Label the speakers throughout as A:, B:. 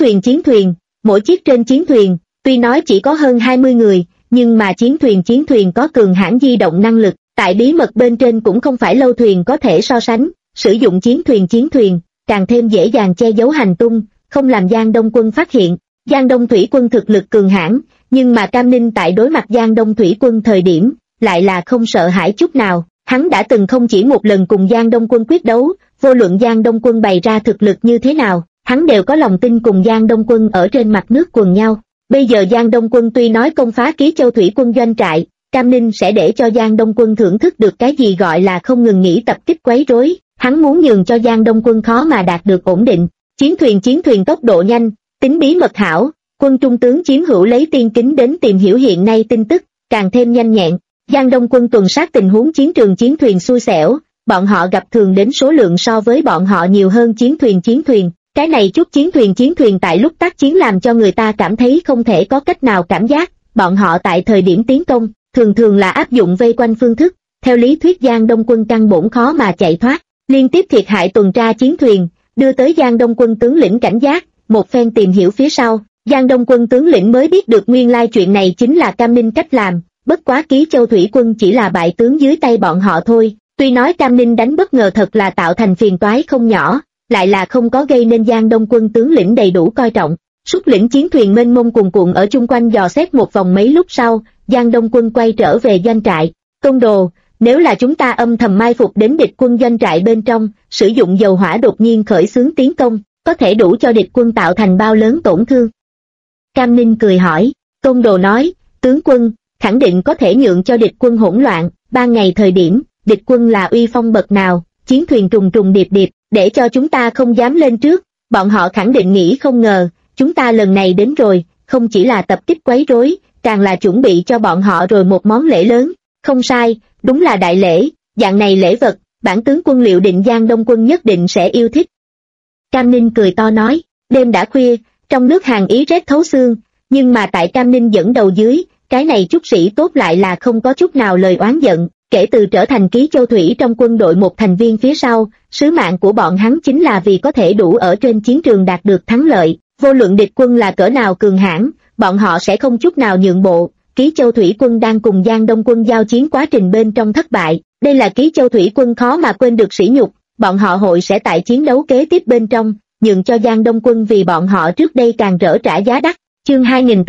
A: chiến thuyền, mỗi chiếc trên chiến thuyền, tuy nói chỉ có hơn 20 người, nhưng mà chiến thuyền có cường hãn di động năng lực, tại bí mật bên trên cũng không phải lâu thuyền có thể so sánh, sử dụng chiến thuyền, càng thêm dễ dàng che giấu hành tung, không làm Giang Đông Quân phát hiện. Giang Đông Thủy Quân thực lực cường hãn, nhưng mà Cam Ninh tại đối mặt Giang Đông Thủy Quân thời điểm, lại là không sợ hãi chút nào. Hắn đã từng không chỉ một lần cùng Giang Đông Quân quyết đấu, vô luận Giang Đông Quân bày ra thực lực như thế nào, hắn đều có lòng tin cùng Giang Đông Quân ở trên mặt nước quần nhau. Bây giờ Giang Đông Quân tuy nói công phá Ký Châu Thủy Quân doanh trại, Cam Ninh sẽ để cho Giang Đông Quân thưởng thức được cái gì gọi là không ngừng nghỉ tập kích quấy rối, hắn muốn nhường cho Giang Đông Quân khó mà đạt được ổn định. Chiến thuyền tốc độ nhanh, tính bí mật hảo, quân trung tướng Chiếm Hữu lấy tiên kính đến tìm hiểu hiện nay tin tức, càng thêm nhanh nhẹn. Giang Đông Quân tuần sát tình huống chiến thuyền xui xẻo, bọn họ gặp thường đến số lượng so với bọn họ nhiều hơn chiến thuyền. Cái này chút chiến thuyền tại lúc tác chiến làm cho người ta cảm thấy không thể có cách nào cảm giác, bọn họ tại thời điểm tiến công, thường là áp dụng vây quanh phương thức, theo lý thuyết Giang Đông Quân căn bổn khó mà chạy thoát, liên tiếp thiệt hại tuần tra chiến thuyền, đưa tới Giang Đông Quân tướng lĩnh cảnh giác, một phen tìm hiểu phía sau, Giang Đông Quân tướng lĩnh mới biết được nguyên lai chuyện này chính là Cam Ninh cách làm, bất quá Ký Châu Thủy Quân chỉ là bại tướng dưới tay bọn họ thôi, tuy nói Cam Ninh đánh bất ngờ thật là tạo thành phiền toái không nhỏ, lại là không có gây nên Giang Đông Quân tướng lĩnh đầy đủ coi trọng. Xuất lĩnh chiến thuyền mênh mông cuồn cuộn ở chung quanh dò xét một vòng mấy lúc sau, Giang Đông Quân quay trở về doanh trại. Công đồ, nếu là chúng ta âm thầm mai phục đến địch quân doanh trại bên trong, sử dụng dầu hỏa đột nhiên khởi xướng tiến công, có thể đủ cho địch quân tạo thành bao lớn tổn thương? Cam Ninh cười hỏi. Công đồ nói, tướng quân, khẳng định có thể nhượng cho địch quân hỗn loạn. Ban ngày thời điểm, địch quân là uy phong bậc nào, chiến thuyền trùng điệp, để cho chúng ta không dám lên trước, bọn họ khẳng định nghĩ không ngờ, chúng ta lần này đến rồi, không chỉ là tập kích quấy rối, càng là chuẩn bị cho bọn họ rồi một món lễ lớn. Không sai, đúng là đại lễ, dạng này lễ vật, bản tướng quân liệu định Giang Đông Quân nhất định sẽ yêu thích. Cam Ninh cười to nói, đêm đã khuya, trong nước hàng ý rét thấu xương, nhưng mà tại Cam Ninh dẫn đầu dưới, cái này chút sĩ tốt lại là không có chút nào lời oán giận, kể từ trở thành Ký Châu Thủy trong quân đội một thành viên phía sau, sứ mạng của bọn hắn chính là vì có thể đủ ở trên chiến trường đạt được thắng lợi, vô luận địch quân là cỡ nào cường hãn, bọn họ sẽ không chút nào nhượng bộ. Ký Châu Thủy Quân đang cùng Giang Đông Quân giao chiến quá trình bên trong thất bại, đây là Ký Châu Thủy Quân khó mà quên được sỉ nhục, bọn họ hội sẽ tại chiến đấu kế tiếp bên trong, nhượng cho Giang Đông Quân vì bọn họ trước đây càng rỡ trả giá đắt. Chương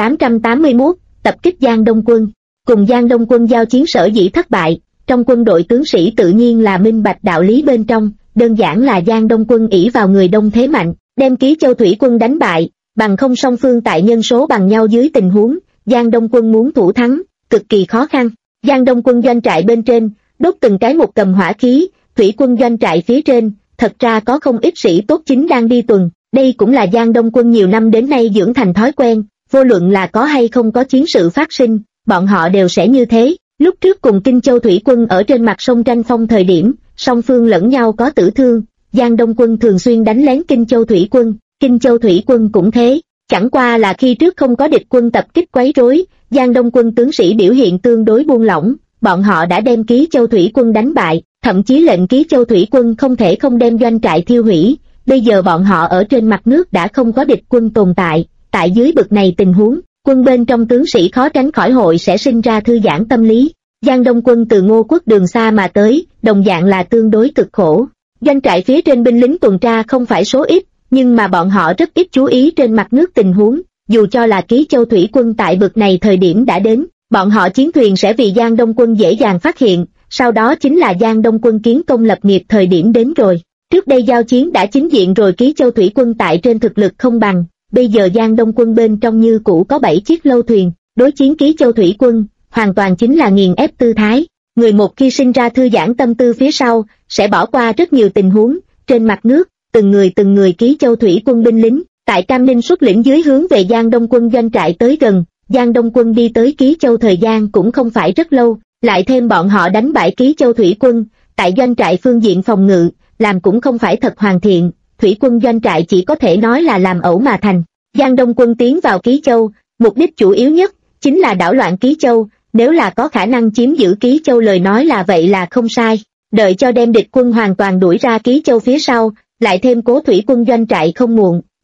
A: 2881, tập kích Giang Đông Quân. Cùng Giang Đông Quân giao chiến sở dĩ thất bại, trong quân đội tướng sĩ tự nhiên là minh bạch đạo lý bên trong, đơn giản là Giang Đông Quân ỷ vào người đông thế mạnh, đem Ký Châu Thủy Quân đánh bại, bằng không song phương tại nhân số bằng nhau dưới tình huống, Giang Đông Quân muốn thủ thắng, cực kỳ khó khăn. Giang Đông Quân doanh trại bên trên, đốt từng cái một cầm hỏa khí, Thủy Quân doanh trại phía trên, thật ra có không ít sĩ tốt chính đang đi tuần, đây cũng là Giang Đông Quân nhiều năm đến nay dưỡng thành thói quen, vô luận là có hay không có chiến sự phát sinh, bọn họ đều sẽ như thế. Lúc trước cùng Kinh Châu Thủy Quân ở trên mặt sông tranh phong thời điểm, song phương lẫn nhau có tử thương, Giang Đông Quân thường xuyên đánh lén Kinh Châu Thủy Quân, Kinh Châu Thủy Quân cũng thế. Chẳng qua là khi trước không có địch quân tập kích quấy rối, Giang Đông Quân tướng sĩ biểu hiện tương đối buông lỏng, bọn họ đã đem Ký Châu Thủy Quân đánh bại, thậm chí lệnh Ký Châu Thủy Quân không thể không đem doanh trại thiêu hủy. Bây giờ bọn họ ở trên mặt nước đã không có địch quân tồn tại, tại dưới bực này tình huống, quân bên trong tướng sĩ khó tránh khỏi hội sẽ sinh ra thư giãn tâm lý. Giang Đông Quân từ Ngô Quốc đường xa mà tới, đồng dạng là tương đối cực khổ. Doanh trại phía trên binh lính tuần tra không phải số ít, nhưng mà bọn họ rất ít chú ý trên mặt nước tình huống, dù cho là Ký Châu Thủy Quân tại bực này thời điểm đã đến, bọn họ chiến thuyền sẽ vì Giang Đông Quân dễ dàng phát hiện, sau đó chính là Giang Đông Quân kiến công lập nghiệp thời điểm đến rồi. Trước đây giao chiến đã chính diện rồi, Ký Châu Thủy Quân tại trên thực lực không bằng, bây giờ Giang Đông Quân bên trong như cũ có 7 chiếc lâu thuyền, đối chiến Ký Châu Thủy Quân, hoàn toàn chính là nghiền ép tư thái. Người một khi sinh ra thư giãn tâm tư phía sau, sẽ bỏ qua rất nhiều tình huống, trên mặt nước, từng người Ký Châu Thủy Quân binh lính, tại Cam Ninh xuất lĩnh dưới hướng về Giang Đông Quân doanh trại tới gần, Giang Đông Quân đi tới Ký Châu thời gian cũng không phải rất lâu, lại thêm bọn họ đánh bại Ký Châu Thủy Quân, tại doanh trại phương diện phòng ngự, làm cũng không phải thật hoàn thiện, Thủy Quân doanh trại chỉ có thể nói là làm ẩu mà thành. Giang Đông Quân tiến vào Ký Châu, mục đích chủ yếu nhất, chính là đảo loạn Ký Châu, nếu là có khả năng chiếm giữ Ký Châu lời nói là vậy là không sai, đợi cho đem địch quân hoàn toàn đuổi ra Ký Châu phía sau, lại thêm cố Thủy Quân doanh trại không muộn,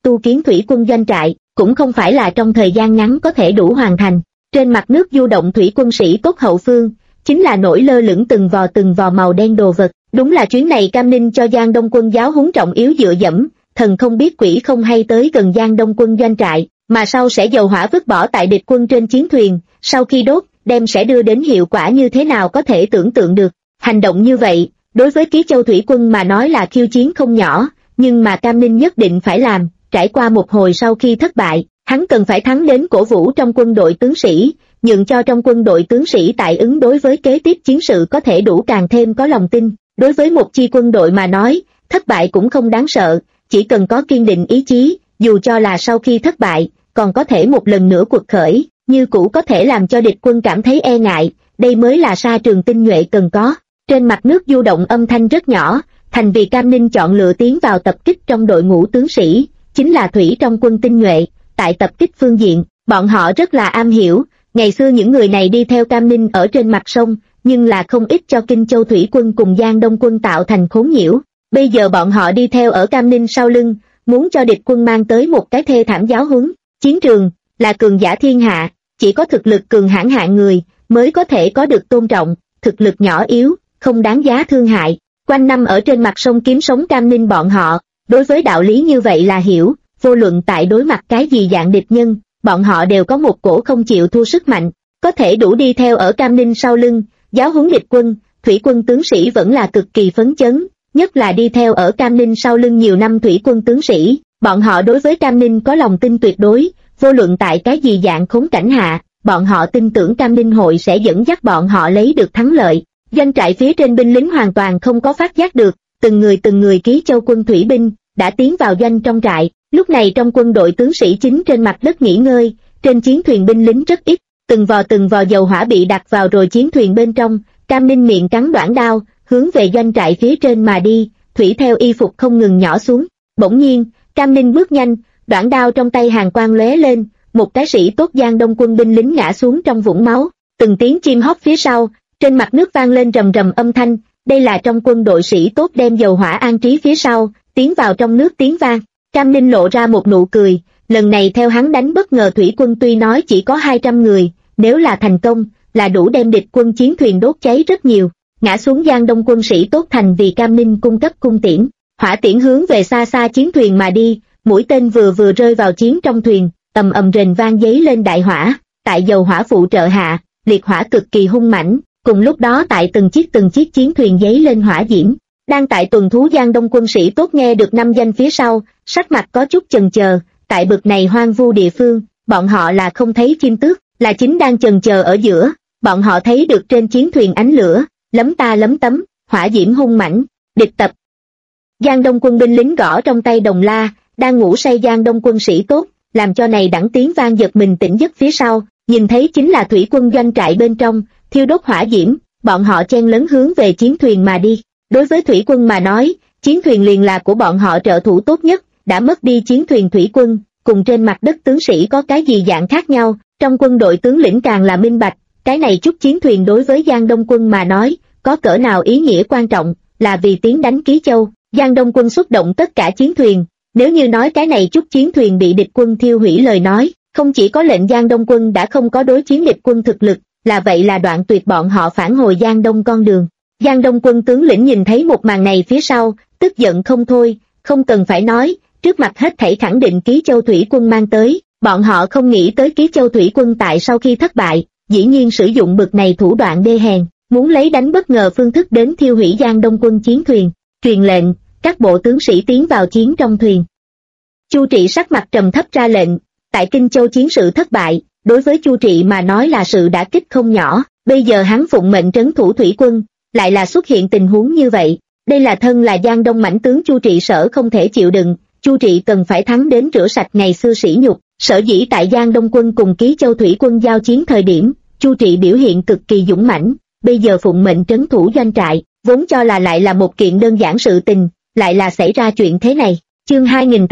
A: tu kiến thủy quân doanh trại, cũng không phải là trong thời gian ngắn có thể đủ hoàn thành. Trên mặt nước du động thủy quân sĩ tốt hậu phương, chính là nổi lơ lửng từng vò màu đen đồ vật. Đúng là chuyến này Cam Ninh cho Giang Đông quân giáo huấn trọng yếu dựa dẫm, thần không biết quỷ không hay tới gần Giang Đông quân doanh trại, mà sau sẽ dầu hỏa vứt bỏ tại địch quân trên chiến thuyền, sau khi đốt, đem sẽ đưa đến hiệu quả như thế nào có thể tưởng tượng được. Hành động như vậy, đối với Ký Châu thủy quân mà nói là khiêu chiến không nhỏ, nhưng mà Cam Ninh nhất định phải làm. Trải qua một hồi sau khi thất bại, hắn cần phải thắng đến cổ vũ trong quân đội tướng sĩ, nhượng cho trong quân đội tướng sĩ tại ứng đối với kế tiếp chiến sự có thể đủ càng thêm có lòng tin. Đối với một chi quân đội mà nói, thất bại cũng không đáng sợ, chỉ cần có kiên định ý chí, dù cho là sau khi thất bại, còn có thể một lần nữa cuộc khởi, như cũ có thể làm cho địch quân cảm thấy e ngại, đây mới là sa trường tinh nhuệ cần có. Trên mặt nước du động âm thanh rất nhỏ, thành vì Cam Ninh chọn lựa tiến vào tập kích trong đội ngũ tướng sĩ, chính là thủy trong quân tinh nhuệ. Tại tập kích phương diện, bọn họ rất là am hiểu, ngày xưa những người này đi theo Cam Ninh ở trên mặt sông, nhưng là không ít cho Kinh Châu thủy quân cùng Giang Đông quân tạo thành khốn nhiễu. Bây giờ bọn họ đi theo ở Cam Ninh sau lưng, muốn cho địch quân mang tới một cái thê thảm giáo huấn. Chiến trường là cường giả thiên hạ, chỉ có thực lực cường hãn hạng người mới có thể có được tôn trọng, thực lực nhỏ yếu không đáng giá thương hại. Quanh năm ở trên mặt sông kiếm sống Cam Ninh bọn họ, đối với đạo lý như vậy là hiểu, vô luận tại đối mặt cái gì dạng địch nhân, bọn họ đều có một cổ không chịu thua sức mạnh, có thể đủ đi theo ở Cam Ninh sau lưng, giáo huấn địch quân, thủy quân tướng sĩ vẫn là cực kỳ phấn chấn, nhất là đi theo ở Cam Ninh sau lưng nhiều năm thủy quân tướng sĩ, bọn họ đối với Cam Ninh có lòng tin tuyệt đối, vô luận tại cái gì dạng khốn cảnh hạ, bọn họ tin tưởng Cam Ninh hội sẽ dẫn dắt bọn họ lấy được thắng lợi. Doanh trại phía trên binh lính hoàn toàn không có phát giác được, từng người Ký Châu quân thủy binh đã tiến vào doanh trong trại. Lúc này trong quân đội tướng sĩ chính trên mặt đất nghỉ ngơi, trên chiến thuyền binh lính rất ít, từng vò dầu hỏa bị đặt vào rồi chiến thuyền bên trong. Cam Ninh miệng cắn đoạn đao, hướng về doanh trại phía trên mà đi, thủy theo y phục không ngừng nhỏ xuống. Bỗng nhiên, Cam Ninh bước nhanh, đoạn đao trong tay hàn quang lóe lên, một cái sĩ tốt Giang Đông quân binh lính ngã xuống trong vũng máu. Từng tiếng chim hót phía sau, trên mặt nước vang lên rầm rầm âm thanh, đây là trong quân đội sĩ tốt đem dầu hỏa an trí phía sau, tiến vào trong nước tiếng vang. Cam Ninh lộ ra một nụ cười, lần này theo hắn đánh bất ngờ thủy quân tuy nói chỉ có 200 người, nếu là thành công, là đủ đem địch quân chiến thuyền đốt cháy rất nhiều. Ngã xuống Giang Đông quân sĩ tốt thành vì Cam Ninh cung cấp cung tiễn, hỏa tiễn hướng về xa xa chiến thuyền mà đi, mũi tên vừa rơi vào chiến trong thuyền, ầm ầm rền vang giấy lên đại hỏa, tại dầu hỏa phụ trợ hạ, liệt hỏa cực kỳ hung mãnh, cùng lúc đó tại từng chiếc chiến thuyền giấy lên hỏa diễm. Đang tại tuần thú Giang Đông quân sĩ tốt nghe được năm danh phía sau, sắc mặt có chút chần chờ, tại bực này hoang vu địa phương, bọn họ là không thấy chim tước, là chính đang chần chờ ở giữa, bọn họ thấy được trên chiến thuyền ánh lửa, lấm ta lấm tấm, hỏa diễm hung mãnh, địch tập. Giang Đông quân binh lính gõ trong tay đồng la, đang ngủ say Giang Đông quân sĩ tốt, làm cho này đẳng tiếng vang giật mình tỉnh giấc phía sau, nhìn thấy chính là thủy quân doanh trại bên trong, thiêu đốt hỏa diễm, bọn họ chen lấn hướng về chiến thuyền mà đi. Đối với thủy quân mà nói, chiến thuyền liền là của bọn họ trợ thủ tốt nhất, đã mất đi chiến thuyền thủy quân, cùng trên mặt đất tướng sĩ có cái gì dạng khác nhau, trong quân đội tướng lĩnh càng là minh bạch, cái này chút chiến thuyền đối với Giang Đông quân mà nói, có cỡ nào ý nghĩa quan trọng, là vì tiến đánh Ký Châu. Giang Đông quân xuất động tất cả chiến thuyền, nếu như nói cái này chút chiến thuyền bị địch quân thiêu hủy lời nói, không chỉ có lệnh Giang Đông quân đã không có đối chiến địch quân thực lực, là vậy là đoạn tuyệt bọn họ phản hồi Giang Đông con đường. Giang Đông quân tướng lĩnh nhìn thấy một màn này phía sau, tức giận không thôi, không cần phải nói, trước mặt hết thảy khẳng định Ký Châu thủy quân mang tới, bọn họ không nghĩ tới Ký Châu thủy quân tại sau khi thất bại, dĩ nhiên sử dụng bực này thủ đoạn đê hèn, muốn lấy đánh bất ngờ phương thức đến thiêu hủy Giang Đông quân chiến thuyền, truyền lệnh, các bộ tướng sĩ tiến vào chiến trong thuyền. Chu Trị sắc mặt trầm thấp ra lệnh, tại Kinh Châu chiến sự thất bại, đối với Chu Trị mà nói là sự đả kích không nhỏ, bây giờ hắn phụng mệnh trấn thủ thủy quân, lại là xuất hiện tình huống như vậy, đây là thân là Giang Đông mãnh tướng Chu Trị sở không thể chịu đựng, Chu Trị cần phải thắng đến rửa sạch ngày xưa sỉ nhục. Sở dĩ tại Giang Đông quân cùng Ký Châu thủy quân giao chiến thời điểm, Chu Trị biểu hiện cực kỳ dũng mãnh, bây giờ phụng mệnh trấn thủ doanh trại, vốn cho là lại là một kiện đơn giản sự tình, lại là xảy ra chuyện thế này. Chương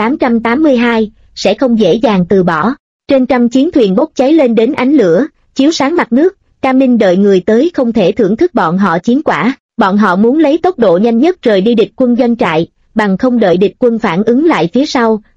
A: 2882, sẽ không dễ dàng từ bỏ. Trên trăm chiến thuyền bốc cháy lên đến ánh lửa, chiếu sáng mặt nước, Cam Ninh đợi người tới không thể thưởng thức bọn họ chiến quả, bọn họ muốn lấy tốc độ nhanh nhất rời đi địch quân doanh trại, bằng không đợi địch quân phản ứng lại phía sau,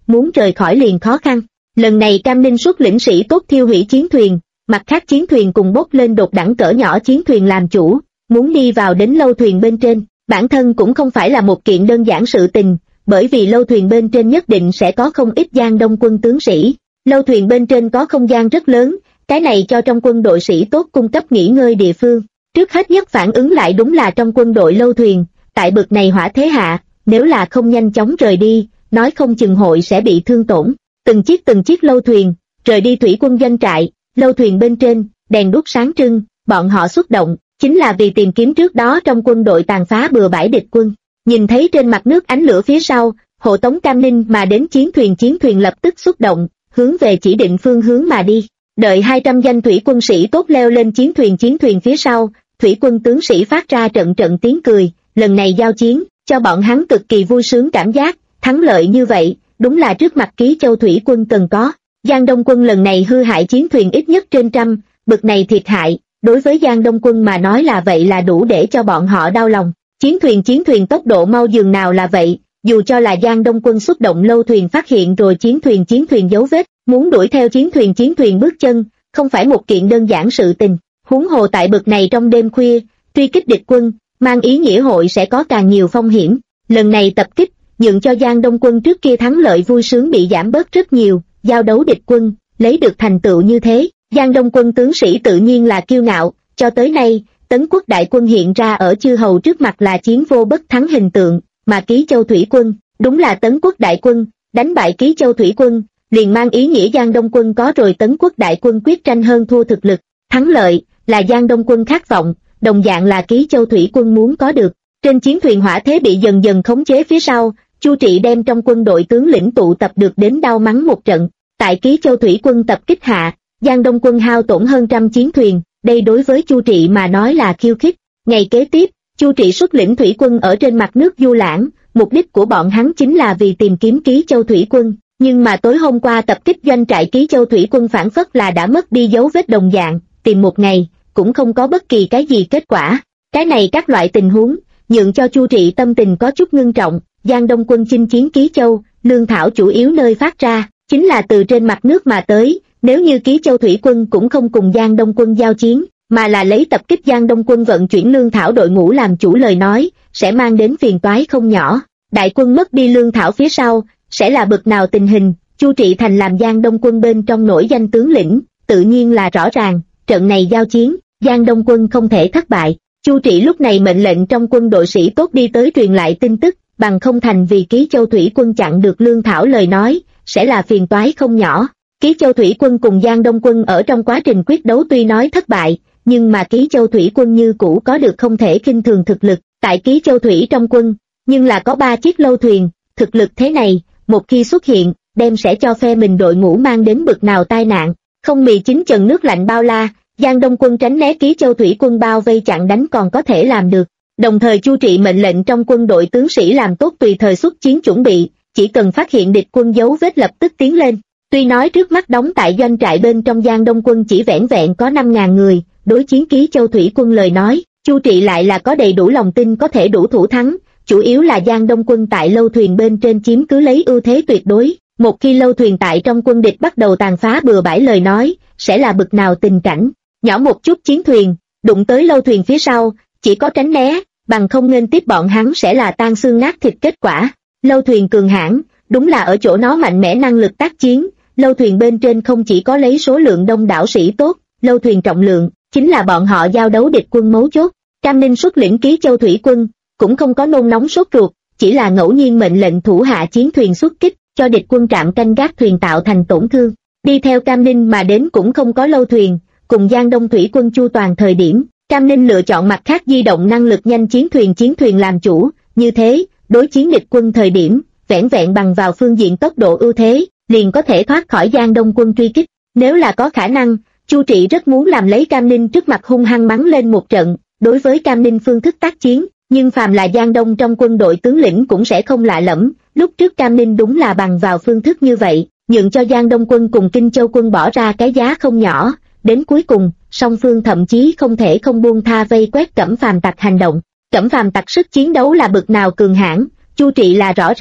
A: muốn rời khỏi liền khó khăn. Lần này Cam Ninh xuất lĩnh sĩ tốt thiêu hủy chiến thuyền, mặt khác chiến thuyền cùng bốc lên đột đẳng cỡ nhỏ chiến thuyền làm chủ, muốn đi vào đến lâu thuyền bên trên. Bản thân cũng không phải là một kiện đơn giản sự tình, bởi vì lâu thuyền bên trên nhất định sẽ có không ít Giang Đông quân tướng sĩ. Lâu thuyền bên trên có không gian rất lớn, cái này cho trong quân đội sĩ tốt cung cấp nghỉ ngơi địa phương. Trước hết nhất phản ứng lại đúng là trong quân đội lâu thuyền, tại bực này hỏa thế hạ, nếu là không nhanh chóng rời đi, nói không chừng hội sẽ bị thương tổn. Từng chiếc lâu thuyền, rời đi thủy quân doanh trại, lâu thuyền bên trên, đèn đuốc sáng trưng, bọn họ xuất động, chính là vì tìm kiếm trước đó trong quân đội tàn phá bừa bãi địch quân. Nhìn thấy trên mặt nước ánh lửa phía sau, hộ tống Cam Ninh mà đến chiến thuyền lập tức xuất động, hướng về chỉ định phương hướng mà đi. Đợi 200 danh thủy quân sĩ tốt leo lên chiến thuyền phía sau, thủy quân tướng sĩ phát ra trận tiếng cười, lần này giao chiến, cho bọn hắn cực kỳ vui sướng cảm giác, thắng lợi như vậy, đúng là trước mặt Ký Châu thủy quân cần có. Giang Đông quân lần này hư hại chiến thuyền ít nhất trên trăm, bực này thiệt hại, đối với Giang Đông quân mà nói là vậy là đủ để cho bọn họ đau lòng. Chiến thuyền tốc độ mau dường nào là vậy, dù cho là Giang Đông quân xuất động lâu thuyền phát hiện rồi chiến thuyền dấu vết, muốn đuổi theo chiến thuyền bước chân, không phải một kiện đơn giản sự tình. Huống hồ tại bực này trong đêm khuya, truy kích địch quân, mang ý nghĩa hội sẽ có càng nhiều phong hiểm. Lần này tập kích, nhượng cho Giang Đông quân trước kia thắng lợi vui sướng bị giảm bớt rất nhiều, giao đấu địch quân, lấy được thành tựu như thế, Giang Đông quân tướng sĩ tự nhiên là kiêu ngạo, cho tới nay, Tấn Quốc đại quân hiện ra ở chư hầu trước mặt là chiến vô bất thắng hình tượng, mà Ký Châu thủy quân, đúng là Tấn Quốc đại quân, đánh bại Ký Châu thủy quân, liền mang ý nghĩa Giang Đông quân có rồi Tấn Quốc đại quân quyết tranh hơn thua thực lực, thắng lợi, là Giang Đông quân khát vọng, đồng dạng là Ký Châu thủy quân muốn có được. Trên chiến thuyền hỏa thế bị dần dần khống chế phía sau, Chu Trị đem trong quân đội tướng lĩnh tụ tập được đến đau mắng một trận, tại Ký Châu thủy quân tập kích hạ, Giang Đông quân hao tổn hơn trăm chiến thuyền, đây đối với Chu Trị mà nói là khiêu khích. Ngày kế tiếp, Chu Trị xuất lĩnh thủy quân ở trên mặt nước du lãng, mục đích của bọn hắn chính là vì tìm kiếm Ký Châu thủy quân, nhưng mà tối hôm qua tập kích doanh trại Ký Châu thủy quân phản phất là đã mất đi dấu vết đồng dạng, tìm một ngày, cũng không có bất kỳ cái gì kết quả. Cái này các loại tình huống, nhượng cho Chu Trị tâm tình có chút ngưng trọng. Giang Đông quân chinh chiến Ký Châu, lương thảo chủ yếu nơi phát ra, chính là từ trên mặt nước mà tới, nếu như Ký Châu thủy quân cũng không cùng Giang Đông quân giao chiến, mà là lấy tập kích Giang Đông quân vận chuyển lương thảo đội ngũ làm chủ lời nói, sẽ mang đến phiền toái không nhỏ. Đại quân mất đi lương thảo phía sau, sẽ là bực nào tình hình, Chu Trị thành làm Giang Đông quân bên trong nổi danh tướng lĩnh, tự nhiên là rõ ràng, trận này giao chiến, Giang Đông quân không thể thất bại. Chu Trị lúc này mệnh lệnh trong quân đội sĩ tốt đi tới truyền lại tin tức, bằng không thành vì Ký Châu thủy quân chặn được lương thảo lời nói, sẽ là phiền toái không nhỏ. Ký Châu thủy quân cùng Giang Đông quân ở trong quá trình quyết đấu tuy nói thất bại, nhưng mà Ký Châu thủy quân như cũ có được không thể khinh thường thực lực. Tại Ký Châu thủy trong quân, nhưng là có 3 chiếc lâu thuyền, thực lực thế này, một khi xuất hiện, đem sẽ cho phe mình đội ngũ mang đến bực nào tai nạn. Không mì chính trần nước lạnh bao la, Giang Đông quân tránh né Ký Châu thủy quân bao vây chặn đánh còn có thể làm được. Đồng thời Chu Trị mệnh lệnh trong quân đội tướng sĩ làm tốt tùy thời xuất chiến chuẩn bị, chỉ cần phát hiện địch quân dấu vết lập tức tiến lên. Tuy nói trước mắt đóng tại doanh trại bên trong Giang Đông quân chỉ vẻn vẹn có 5.000 người, đối chiến Ký Châu thủy quân lời nói, Chu Trị lại là có đầy đủ lòng tin có thể đủ thủ thắng, chủ yếu là Giang Đông quân tại lâu thuyền bên trên chiếm cứ lấy ưu thế tuyệt đối. Một khi lâu thuyền tại trong quân địch bắt đầu tàn phá bừa bãi lời nói, sẽ là bực nào tình cảnh. Nhỏ một chút chiến thuyền, đụng tới lâu thuyền phía sau, chỉ có tránh né, bằng không nên tiếp bọn hắn sẽ là tan xương nát thịt kết quả. Lâu thuyền cường hãn, đúng là ở chỗ nó mạnh mẽ năng lực tác chiến, lâu thuyền bên trên không chỉ có lấy số lượng đông đảo sĩ tốt, lâu thuyền trọng lượng, chính là bọn họ giao đấu địch quân mấu chốt. Cam Ninh xuất lĩnh Ký Châu thủy quân, cũng không có nôn nóng sốt ruột, chỉ là ngẫu nhiên mệnh lệnh thủ hạ chiến thuyền xuất kích, cho địch quân trạm canh gác thuyền tạo thành tổn thương. Đi theo Cam Ninh mà đến cũng không có lâu thuyền, cùng Giang Đông thủy quân chu toàn thời điểm, Cam Ninh lựa chọn mặt khác di động năng lực nhanh chiến thuyền làm chủ, như thế, đối chiến địch quân thời điểm, vẻn vẹn bằng vào phương diện tốc độ ưu thế, liền có thể thoát khỏi Giang Đông quân truy kích. Nếu là có khả năng, Chu Trị rất muốn làm lấy Cam Ninh trước mặt hung hăng mắng lên một trận, đối với Cam Ninh phương thức tác chiến, nhưng phàm là Giang Đông trong quân đội tướng lĩnh cũng sẽ không lạ lẫm, lúc trước Cam Ninh đúng là bằng vào phương thức như vậy, nhượng cho Giang Đông quân cùng Kinh Châu quân bỏ ra cái giá không nhỏ, đến cuối cùng, song phương thậm chí không thể không buông tha vây quét Cẩm Phàm Tặc hành động. Cẩm Phàm Tặc sức chiến đấu là bực nào cường hãn, Chu Trị là rõ ràng,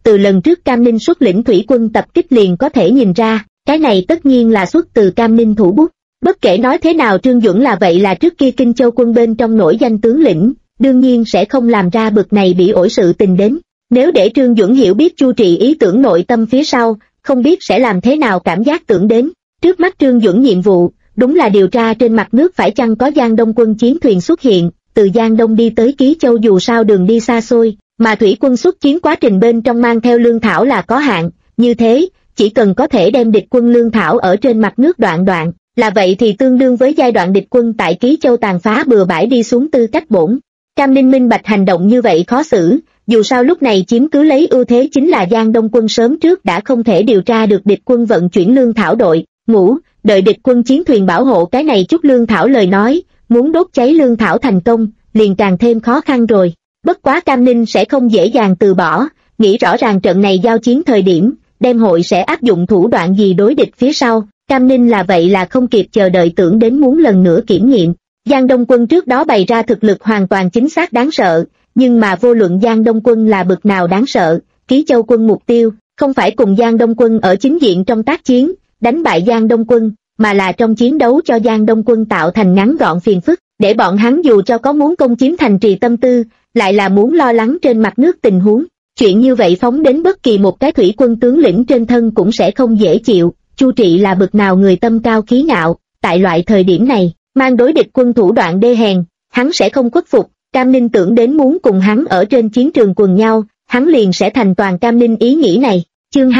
A: từ lần trước Cam Ninh xuất lĩnh thủy quân tập kích liền có thể nhìn ra, cái này tất nhiên là xuất từ Cam Ninh thủ bút. Bất kể nói thế nào Trương Duẩn là vậy là trước kia Kinh Châu quân bên trong nổi danh tướng lĩnh, đương nhiên sẽ không làm ra bực này bị ổi sự tình đến. Nếu để Trương Duẩn hiểu biết Chu Trị ý tưởng nội tâm phía sau, không biết sẽ làm thế nào cảm giác tưởng đến. Trước mắt Trương Duẩn nhiệm vụ, đúng là điều tra trên mặt nước phải chăng có Giang Đông quân chiến thuyền xuất hiện, từ Giang Đông đi tới Ký Châu dù sao đường đi xa xôi, mà thủy quân xuất chiến quá trình bên trong mang theo lương thảo là có hạn, như thế, chỉ cần có thể đem địch quân lương thảo ở trên mặt nước đoạn đoạn, là vậy thì tương đương với giai đoạn địch quân tại Ký Châu tàn phá bừa bãi đi xuống tư cách bổn. Cam Ninh minh bạch hành động như vậy khó xử, dù sao lúc này chiếm cứ lấy ưu thế chính là Giang Đông quân sớm trước đã không thể điều tra được địch quân vận chuyển lương thảo đội, ngũ, đợi địch quân chiến thuyền bảo hộ cái này chút lương thảo lời nói, muốn đốt cháy lương thảo thành công, liền càng thêm khó khăn rồi. Bất quá Cam Ninh sẽ không dễ dàng từ bỏ, nghĩ rõ ràng trận này giao chiến thời điểm, đem hội sẽ áp dụng thủ đoạn gì đối địch phía sau, Cam Ninh là vậy là không kịp chờ đợi tưởng đến muốn lần nữa kiểm nghiệm. Giang Đông quân trước đó bày ra thực lực hoàn toàn chính xác đáng sợ, nhưng mà vô luận Giang Đông quân là bực nào đáng sợ, Ký Châu quân mục tiêu, không phải cùng Giang Đông quân ở chính diện trong tác chiến, đánh bại Giang Đông quân, mà là trong chiến đấu cho Giang Đông quân tạo thành ngắn gọn phiền phức, để bọn hắn dù cho có muốn công chiếm thành trì tâm tư, lại là muốn lo lắng trên mặt nước tình huống. Chuyện như vậy phóng đến bất kỳ một cái thủy quân tướng lĩnh trên thân cũng sẽ không dễ chịu. Chu Trị là bực nào người tâm cao khí ngạo, tại loại thời điểm này, mang đối địch quân thủ đoạn đê hèn, hắn sẽ không khuất phục. Cam Ninh tưởng đến muốn cùng hắn ở trên chiến trường quần nhau, hắn liền sẽ thành toàn Cam Ninh ý nghĩ này. Chương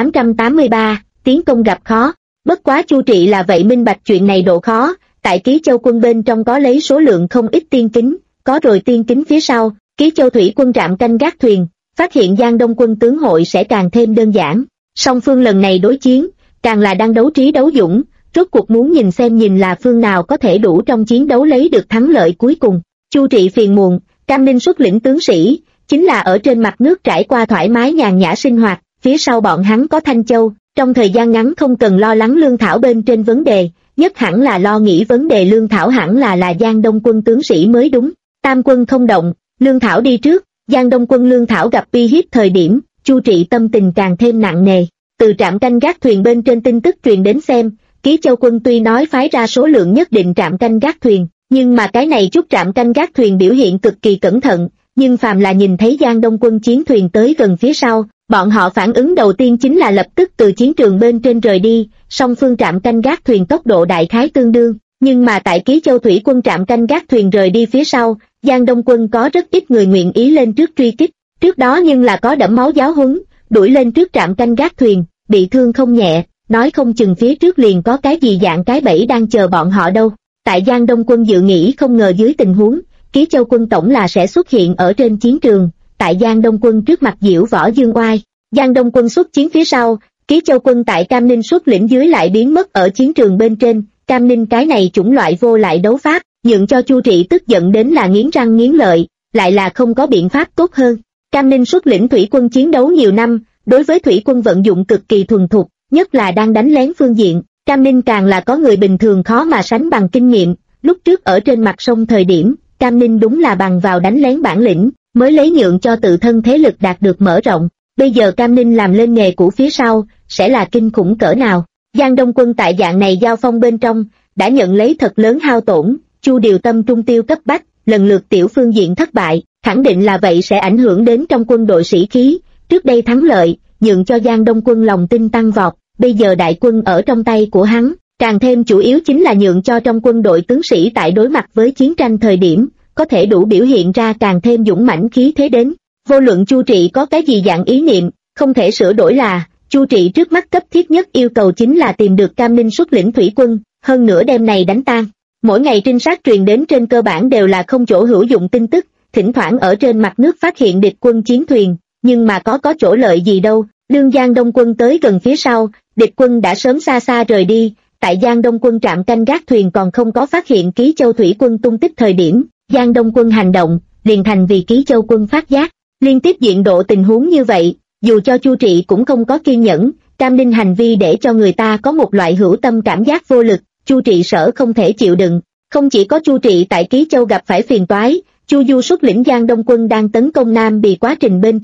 A: 2883, tiến công gặp khó. Bất quá Chu Trị là vậy minh bạch chuyện này độ khó, tại Ký Châu quân bên trong có lấy số lượng không ít tiên kính, có rồi tiên kính phía sau, Ký Châu thủy quân trạm canh gác thuyền, phát hiện Giang Đông quân tướng hội sẽ càng thêm đơn giản. Song phương lần này đối chiến, càng là đang đấu trí đấu dũng, rốt cuộc muốn nhìn là phương nào có thể đủ trong chiến đấu lấy được thắng lợi cuối cùng. Chu Trị phiền muộn, Cam Ninh xuất lĩnh tướng sĩ, chính là ở trên mặt nước trải qua thoải mái nhàn nhã sinh hoạt, phía sau bọn hắn có Thanh Châu, trong thời gian ngắn không cần lo lắng lương thảo bên trên vấn đề, nhất hẳn là lo nghĩ vấn đề lương thảo hẳn là Giang Đông quân tướng sĩ mới đúng. Tam quân không động, lương thảo đi trước, Giang Đông quân lương thảo gặp uy hiếp thời điểm, Chu Trị tâm tình càng thêm nặng nề. Từ trạm canh gác thuyền bên trên tin tức truyền đến xem, Ký Châu quân tuy nói phái ra số lượng nhất định trạm canh gác thuyền, nhưng mà cái này chút trạm canh gác thuyền biểu hiện cực kỳ cẩn thận, nhưng phàm là nhìn thấy Giang Đông quân chiến thuyền tới gần phía sau, bọn họ phản ứng đầu tiên chính là lập tức từ chiến trường bên trên rời đi. Song phương trạm canh gác thuyền tốc độ đại khái tương đương, nhưng mà tại Ký Châu thủy quân trạm canh gác thuyền rời đi phía sau, Giang Đông quân có rất ít người nguyện ý lên trước truy kích, trước đó nhưng là có đẫm máu giáo huấn, đuổi lên trước trạm canh gác thuyền, bị thương không nhẹ, nói không chừng phía trước liền có cái gì dạng cái bẫy đang chờ bọn họ đâu. Tại Giang Đông quân dự nghĩ không ngờ dưới tình huống, Ký Châu quân tổng là sẽ xuất hiện ở trên chiến trường, tại Giang Đông quân trước mặt diễu võ dương oai. Giang Đông quân xuất chiến phía sau, Ký Châu quân tại Cam Ninh xuất lĩnh dưới lại biến mất ở chiến trường bên trên. Cam Ninh cái này chủng loại vô lại đấu pháp, nhượng cho Chu Trị tức giận đến là nghiến răng nghiến lợi, lại là không có biện pháp tốt hơn. Cam Ninh xuất lĩnh thủy quân chiến đấu nhiều năm, đối với thủy quân vận dụng cực kỳ thuần thục, nhất là đang đánh lén phương diện, Cam Ninh càng là có người bình thường khó mà sánh bằng kinh nghiệm. Lúc trước ở trên mặt sông thời điểm, Cam Ninh đúng là bằng vào đánh lén bản lĩnh, mới lấy nhượng cho tự thân thế lực đạt được mở rộng. Bây giờ Cam Ninh làm lên nghề của phía sau, sẽ là kinh khủng cỡ nào. Giang Đông quân tại dạng này giao phong bên trong, đã nhận lấy thật lớn hao tổn, Chu điều tâm trung tiêu cấp bách, lần lượt tiểu phương diện thất bại, khẳng định là vậy sẽ ảnh hưởng đến trong quân đội sĩ khí. Trước đây thắng lợi, nhượng cho Giang Đông quân lòng tin tăng vọt, bây giờ đại quân ở trong tay của hắn, càng thêm chủ yếu chính là nhượng cho trong quân đội tướng sĩ tại đối mặt với chiến tranh thời điểm, có thể đủ biểu hiện ra càng thêm dũng mãnh khí thế đến. Vô luận Chu Trị có cái gì dạng ý niệm, không thể sửa đổi là, Chu Trị trước mắt cấp thiết nhất yêu cầu chính là tìm được Cam Ninh xuất lĩnh thủy quân, hơn nữa đêm này đánh tan. Mỗi ngày trinh sát truyền đến trên cơ bản đều là không chỗ hữu dụng tin tức, thỉnh thoảng ở trên mặt nước phát hiện địch quân chiến thuyền, nhưng mà có chỗ lợi gì đâu. Đương Giang Đông quân tới gần phía sau, địch quân đã sớm xa xa rời đi. Tại Giang Đông quân trạm canh gác thuyền còn không có phát hiện Ký Châu thủy quân tung tích thời điểm, Giang Đông quân hành động, liền thành vì Ký Châu quân phát giác. Liên tiếp diện độ tình huống như vậy, dù cho Chu Trị cũng không có kiên nhẫn, Cam Ninh hành vi để cho người ta có một loại hữu tâm cảm giác vô lực, Chu Trị sợ không thể chịu đựng. Không chỉ có Chu Trị tại Ký Châu gặp phải phiền toái, Chu Du xuất lĩnh Giang Đông quân đang tấn công Nam Bì quá trình bên trong,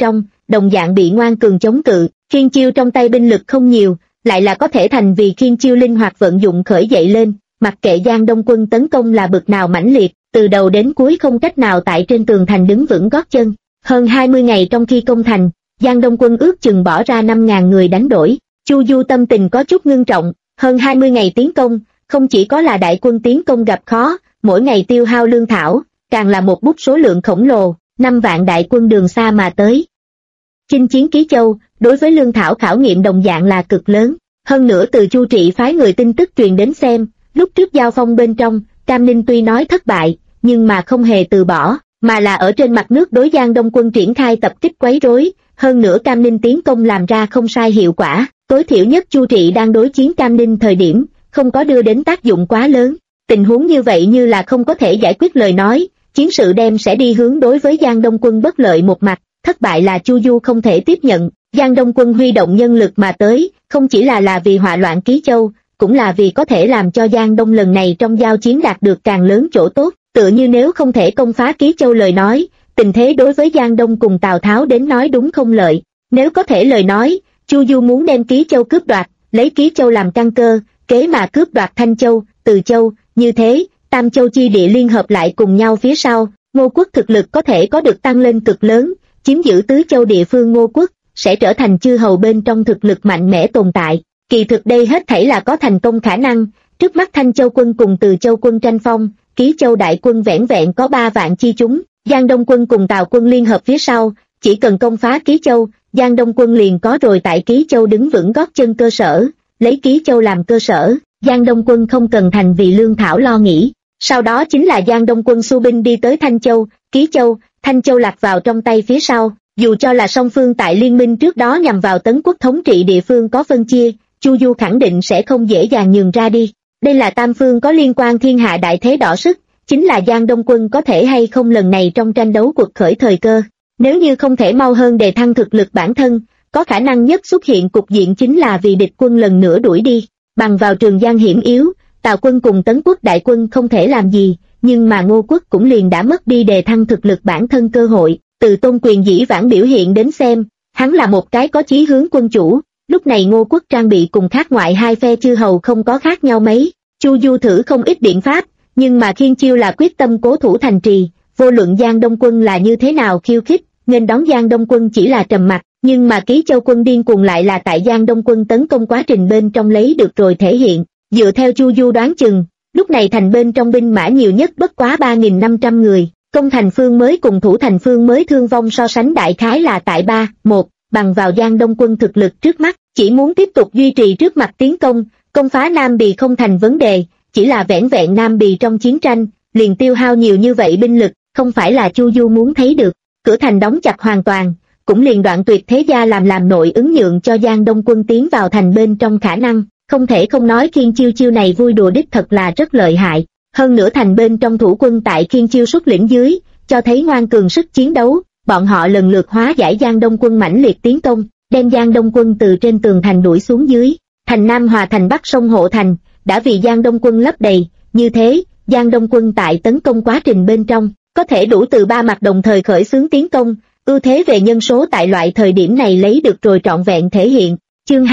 A: đồng dạng bị ngoan cường chống cự. Khiên chiêu trong tay binh lực không nhiều, lại là có thể thành vì khiên chiêu linh hoạt vận dụng khởi dậy lên, mặc kệ Giang Đông quân tấn công là bực nào mãnh liệt, từ đầu đến cuối không cách nào tại trên tường thành đứng vững gót chân. Hơn 20 ngày trong khi công thành, Giang Đông quân ước chừng bỏ ra 5.000 người đánh đổi. Chu Du tâm tình có chút ngưng trọng, hơn 20 ngày tiến công, không chỉ có là đại quân tiến công gặp khó, mỗi ngày tiêu hao lương thảo, càng là một bút số lượng khổng lồ, 5 vạn đại quân đường xa mà tới. Chinh chiến Ký Châu, đối với lương thảo khảo nghiệm đồng dạng là cực lớn. Hơn nữa từ Chu Trị phái người tin tức truyền đến xem, lúc trước giao phong bên trong, Cam Ninh tuy nói thất bại, nhưng mà không hề từ bỏ, mà là ở trên mặt nước đối Giang Đông quân triển khai tập kích quấy rối. Hơn nữa Cam Ninh tiến công làm ra không sai hiệu quả, tối thiểu nhất Chu Trị đang đối chiến Cam Ninh thời điểm, không có đưa đến tác dụng quá lớn. Tình huống như vậy như là không có thể giải quyết lời nói, chiến sự đem sẽ đi hướng đối với Giang Đông quân bất lợi một mặt, thất bại là Chu Du không thể tiếp nhận. Giang Đông quân huy động nhân lực mà tới, không chỉ là vì họa loạn Ký Châu, cũng là vì có thể làm cho Giang Đông lần này trong giao chiến đạt được càng lớn chỗ tốt. Tựa như nếu không thể công phá Ký Châu lời nói, tình thế đối với Giang Đông cùng Tào Tháo đến nói đúng không lợi. Nếu có thể lời nói, Chu Du muốn đem Ký Châu cướp đoạt, lấy Ký Châu làm căn cơ, kế mà cướp đoạt Thanh Châu, Từ Châu, như thế, Tam Châu chi địa liên hợp lại cùng nhau phía sau, Ngô quốc thực lực có thể có được tăng lên cực lớn, chiếm giữ tứ châu địa phương Ngô quốc, sẽ trở thành chư hầu bên trong thực lực mạnh mẽ tồn tại. Kỳ thực đây hết thảy là có thành công khả năng, trước mắt Thanh Châu quân cùng Từ Châu quân tranh phong, Ký Châu đại quân vẻn vẹn có 3 vạn chi chúng, Giang Đông quân cùng Tào quân liên hợp phía sau, chỉ cần công phá Ký Châu, Giang Đông quân liền có rồi tại Ký Châu đứng vững gót chân cơ sở, lấy Ký Châu làm cơ sở, Giang Đông quân không cần thành vì lương thảo lo nghĩ. Sau đó chính là Giang Đông quân xu binh đi tới Thanh Châu, Ký Châu, Thanh Châu lạc vào trong tay phía sau, dù cho là song phương tại liên minh trước đó nhằm vào Tấn quốc thống trị địa phương có phân chia, Chu Du khẳng định sẽ không dễ dàng nhường ra đi. Đây là tam phương có liên quan thiên hạ đại thế đỏ sức, chính là Giang Đông quân có thể hay không lần này trong tranh đấu cuộc khởi thời cơ. Nếu như không thể mau hơn đề thăng thực lực bản thân, có khả năng nhất xuất hiện cục diện chính là vì địch quân lần nữa đuổi đi. Bằng vào Trường Giang hiểm yếu, Tào quân cùng Tấn quốc đại quân không thể làm gì, nhưng mà Ngô quốc cũng liền đã mất đi đề thăng thực lực bản thân cơ hội. Từ Tôn Quyền dĩ vãng biểu hiện đến xem, hắn là một cái có chí hướng quân chủ, lúc này Ngô quốc trang bị cùng khác ngoại hai phe chư hầu không có khác nhau mấy. Chu Du thử không ít biện pháp, nhưng mà Khiên Chiêu là quyết tâm cố thủ thành trì, vô luận Giang Đông quân là như thế nào khiêu khích, nên đón Giang Đông quân chỉ là trầm mặc, nhưng mà Ký Châu quân điên cuồng lại là tại Giang Đông quân tấn công quá trình bên trong lấy được rồi thể hiện. Dựa theo Chu Du đoán chừng, lúc này thành bên trong binh mã nhiều nhất bất quá 3.500 người, công thành phương mới cùng thủ thành phương mới thương vong so sánh đại khái là tại 3-1, bằng vào Giang Đông quân thực lực trước mắt, chỉ muốn tiếp tục duy trì trước mặt tiến công, công phá Nam Bì không thành vấn đề, chỉ là vẻn vẹn Nam Bì trong chiến tranh, liền tiêu hao nhiều như vậy binh lực, không phải là Chu Du muốn thấy được. Cửa thành đóng chặt hoàn toàn, cũng liền đoạn tuyệt thế gia làm nội ứng nhượng cho Giang Đông quân tiến vào thành bên trong khả năng, không thể không nói Khiên Chiêu này vui đùa đích thật là rất lợi hại. Hơn nữa thành bên trong thủ quân tại Khiên Chiêu xuất lĩnh dưới, cho thấy ngoan cường sức chiến đấu, bọn họ lần lượt hóa giải Giang Đông quân mãnh liệt tiến công, đem Giang Đông quân từ trên tường thành đuổi xuống dưới. Thành Nam Hòa thành Bắc sông Hộ thành, đã vì Giang Đông quân lấp đầy, như thế, Giang Đông quân tại tấn công quá trình bên trong, có thể đủ từ 3 mặt đồng thời khởi xướng tiến công, ưu thế về nhân số tại loại thời điểm này lấy được rồi trọn vẹn thể hiện. Chương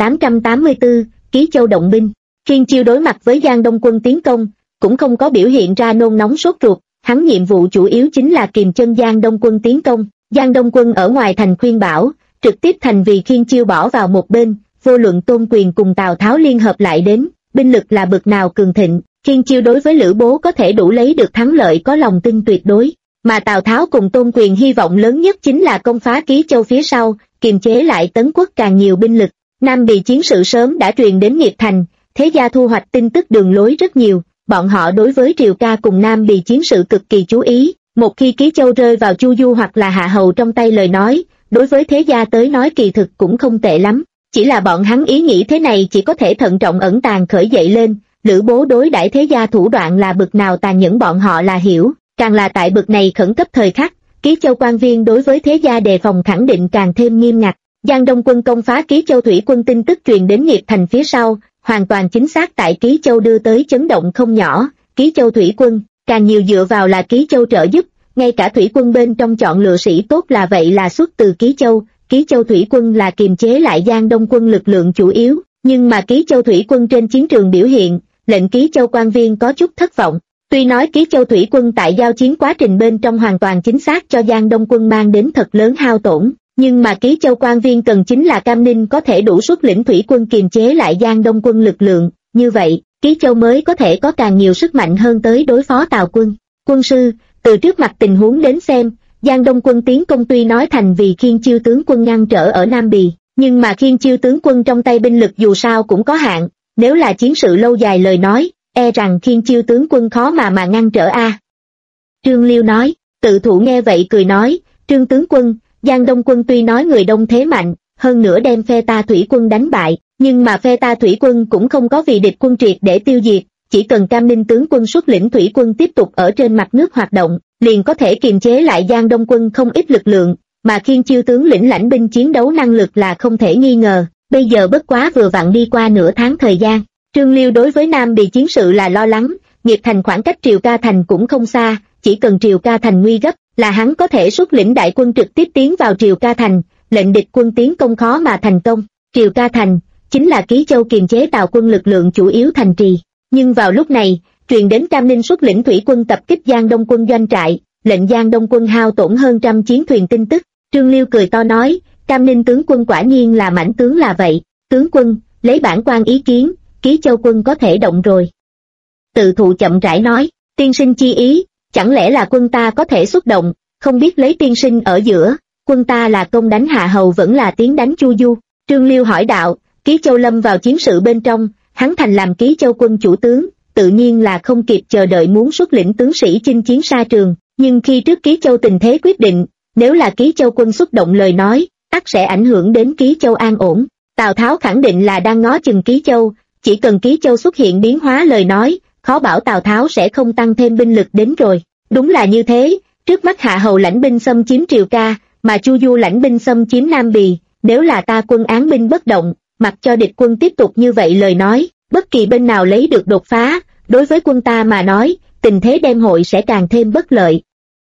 A: 2884, Ký Châu động binh. Khiên Chiêu đối mặt với Giang Đông quân tiến công, cũng không có biểu hiện ra nôn nóng sốt ruột, hắn nhiệm vụ chủ yếu chính là kìm chân Giang Đông quân tiến công. Giang Đông quân ở ngoài thành khuyên bảo, trực tiếp thành vì Khiên Chiêu bỏ vào một bên, vô luận Tôn Quyền cùng Tào Tháo liên hợp lại đến, binh lực là bực nào cường thịnh, Khiên Chiêu đối với Lữ Bố có thể đủ lấy được thắng lợi có lòng tin tuyệt đối, mà Tào Tháo cùng Tôn Quyền hy vọng lớn nhất chính là công phá Ký Châu phía sau, kiềm chế lại Tấn quốc càng nhiều binh lực. Nam Bì chiến sự sớm đã truyền đến Nghiệp Thành, thế gia thu hoạch tin tức đường lối rất nhiều, bọn họ đối với Triều Ca cùng Nam Bì chiến sự cực kỳ chú ý, một khi Ký Châu rơi vào Chu Du hoặc là Hạ Hầu trong tay lời nói, đối với thế gia tới nói kỳ thực cũng không tệ lắm, chỉ là bọn hắn ý nghĩ thế này chỉ có thể thận trọng ẩn tàng khởi dậy lên. Lữ Bố đối đãi thế gia thủ đoạn là bực nào tàn nhẫn bọn họ là hiểu, càng là tại bực này khẩn cấp thời khắc, Ký Châu quan viên đối với thế gia đề phòng khẳng định càng thêm nghiêm ngặt. Giang Đông quân công phá Ký Châu thủy quân tin tức truyền đến Nghiệp Thành phía sau, hoàn toàn chính xác tại Ký Châu đưa tới chấn động không nhỏ. Ký Châu thủy quân càng nhiều dựa vào là Ký Châu trợ giúp, ngay cả thủy quân bên trong chọn lựa sĩ tốt là vậy là xuất từ Ký Châu thủy quân là kiềm chế lại Giang Đông quân lực lượng chủ yếu, nhưng mà Ký Châu thủy quân trên chiến trường biểu hiện, lệnh Ký Châu quan viên có chút thất vọng. Tuy nói Ký Châu thủy quân tại giao chiến quá trình bên trong hoàn toàn chính xác cho Giang Đông quân mang đến thật lớn hao tổn, nhưng mà Ký Châu quan viên cần chính là Cam Ninh có thể đủ xuất lĩnh thủy quân kiềm chế lại Giang Đông quân lực lượng, như vậy, Ký Châu mới có thể có càng nhiều sức mạnh hơn tới đối phó Tào quân. Quân sư, từ trước mặt tình huống đến xem, Giang Đông quân tiến công tuy nói thành vì Khiên Chiêu tướng quân ngăn trở ở Nam Bì, nhưng mà Khiên Chiêu tướng quân trong tay binh lực dù sao cũng có hạn, nếu là chiến sự lâu dài lời nói, e rằng Khiên Chiêu tướng quân khó mà ngăn trở a. Trương Liêu nói. Tự thụ nghe vậy cười nói, Trương tướng quân, Giang Đông quân tuy nói người đông thế mạnh, hơn nữa đem phe ta thủy quân đánh bại, nhưng mà phe ta thủy quân cũng không có vì địch quân triệt để tiêu diệt, chỉ cần Cam Ninh tướng quân xuất lĩnh thủy quân tiếp tục ở trên mặt nước hoạt động, liền có thể kiềm chế lại Giang Đông quân không ít lực lượng, mà Khiên Chiêu tướng lĩnh lãnh binh chiến đấu năng lực là không thể nghi ngờ, bây giờ bất quá vừa vặn đi qua nửa tháng thời gian. Trương Liêu đối với Nam Bì chiến sự là lo lắng, Nghiệp Thành khoảng cách Triều Ca Thành cũng không xa, chỉ cần Triều Ca Thành nguy gấp, là hắn có thể xuất lĩnh đại quân trực tiếp tiến vào Triều Ca Thành, lệnh địch quân tiến công khó mà thành công. Triều Ca Thành chính là Ký Châu kiềm chế Tào quân lực lượng chủ yếu thành trì. Nhưng vào lúc này, truyền đến Cam Ninh xuất lĩnh thủy quân tập kích Giang Đông quân doanh trại, lệnh Giang Đông quân hao tổn hơn 100 chiến thuyền tin tức. Trương Liêu cười to nói, Cam Ninh tướng quân quả nhiên là mãnh tướng là vậy. Tướng quân, lấy bản quan ý kiến, Ký Châu quân có thể động rồi. Tự thụ chậm rãi nói, tiên sinh chi ý, chẳng lẽ là quân ta có thể xuất động, không biết lấy tiên sinh ở giữa, quân ta là công đánh Hạ Hầu vẫn là tiến đánh Chu Du. Trương Liêu hỏi đạo, Ký Châu lâm vào chiến sự bên trong, hắn thành làm Ký Châu quân chủ tướng, tự nhiên là không kịp chờ đợi muốn xuất lĩnh tướng sĩ chinh chiến xa trường, nhưng khi trước Ký Châu tình thế quyết định, nếu là Ký Châu quân xuất động lời nói, ắt sẽ ảnh hưởng đến Ký Châu an ổn. Tào Tháo khẳng định là đang ngó chừng Ký Châu, chỉ cần Ký Châu xuất hiện biến hóa lời nói, khó bảo Tào Tháo sẽ không tăng thêm binh lực đến rồi. Đúng là như thế, trước mắt Hạ Hầu lãnh binh xâm chiếm Triều Ca, mà Chu Du lãnh binh xâm chiếm Nam Bì, nếu là ta quân án binh bất động, mặc cho địch quân tiếp tục như vậy lời nói, bất kỳ bên nào lấy được đột phá, đối với quân ta mà nói, tình thế đem hội sẽ càng thêm bất lợi.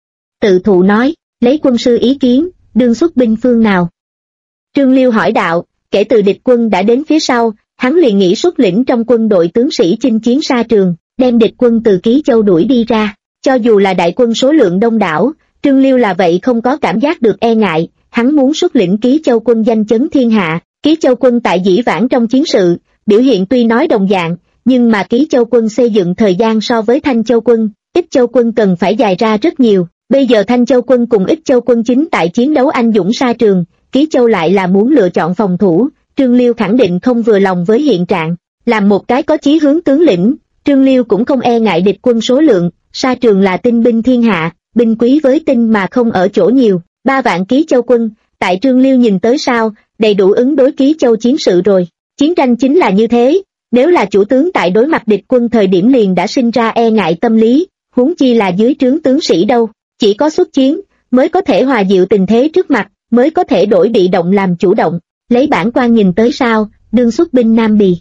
A: Tự thụ nói, lấy quân sư ý kiến, đương xuất binh phương nào? Trương Liêu hỏi đạo, kể từ địch quân đã đến phía sau, hắn liền nghĩ xuất lĩnh trong quân đội tướng sĩ chinh chiến xa trường, đem địch quân từ Ký Châu đuổi đi ra. Cho dù là đại quân số lượng đông đảo, Trương Liêu là vậy không có cảm giác được e ngại, hắn muốn xuất lĩnh Ký Châu quân danh chấn thiên hạ. Ký Châu quân tại dĩ vãng trong chiến sự, biểu hiện tuy nói đồng dạng, nhưng mà Ký Châu quân xây dựng thời gian so với Thanh Châu quân, Ích Châu quân cần phải dài ra rất nhiều. Bây giờ Thanh Châu quân cùng Ích Châu quân chính tại chiến đấu anh dũng xa trường, Ký Châu lại là muốn lựa chọn phòng thủ. Trương Liêu khẳng định không vừa lòng với hiện trạng, làm một cái có chí hướng tướng lĩnh, Trương Liêu cũng không e ngại địch quân số lượng, xa trường là tinh binh thiên hạ, binh quý với tinh mà không ở chỗ nhiều, 3 vạn Ký Châu quân, tại Trương Liêu nhìn tới sao, đầy đủ ứng đối Ký Châu chiến sự rồi. Chiến tranh chính là như thế, nếu là chủ tướng tại đối mặt địch quân thời điểm liền đã sinh ra e ngại tâm lý, huống chi là dưới trướng tướng sĩ đâu, chỉ có xuất chiến, mới có thể hòa dịu tình thế trước mặt, mới có thể đổi bị động làm chủ động. Lấy bản quan nhìn tới sao, đương xuất binh Nam Bì.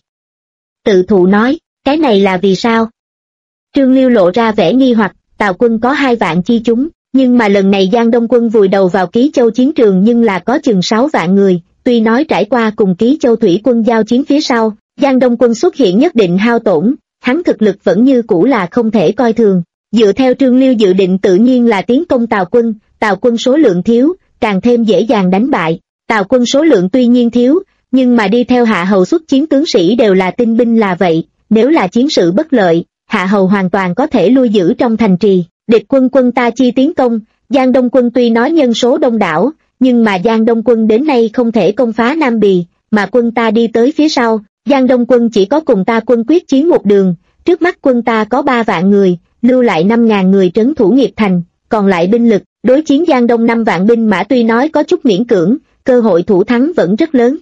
A: Tự thụ nói, cái này là vì sao? Trương Liêu lộ ra vẻ nghi hoặc, Tào quân có 2 vạn chi chúng, nhưng mà lần này Giang Đông quân vùi đầu vào Ký Châu chiến trường nhưng là có chừng 6 vạn người, tuy nói trải qua cùng Ký Châu thủy quân giao chiến phía sau, Giang Đông quân xuất hiện nhất định hao tổn, hắn thực lực vẫn như cũ là không thể coi thường. Dựa theo Trương Liêu dự định tự nhiên là tiến công Tào quân số lượng thiếu, càng thêm dễ dàng đánh bại. Tào quân số lượng tuy nhiên thiếu, nhưng mà đi theo Hạ Hầu xuất chiến tướng sĩ đều là tinh binh là vậy, nếu là chiến sự bất lợi, Hạ Hầu hoàn toàn có thể lui giữ trong thành trì. Địch quân ta chi tiến công, Giang Đông quân tuy nói nhân số đông đảo, nhưng mà Giang Đông quân đến nay không thể công phá Nam Bì, mà quân ta đi tới phía sau, Giang Đông quân chỉ có cùng ta quân quyết chiến một đường, trước mắt quân ta có 3 vạn người, lưu lại 5.000 người trấn thủ Nghiệp Thành, còn lại binh lực, đối chiến Giang Đông 5 vạn binh mã tuy nói có chút miễn cưỡng, cơ hội thủ thắng vẫn rất lớn.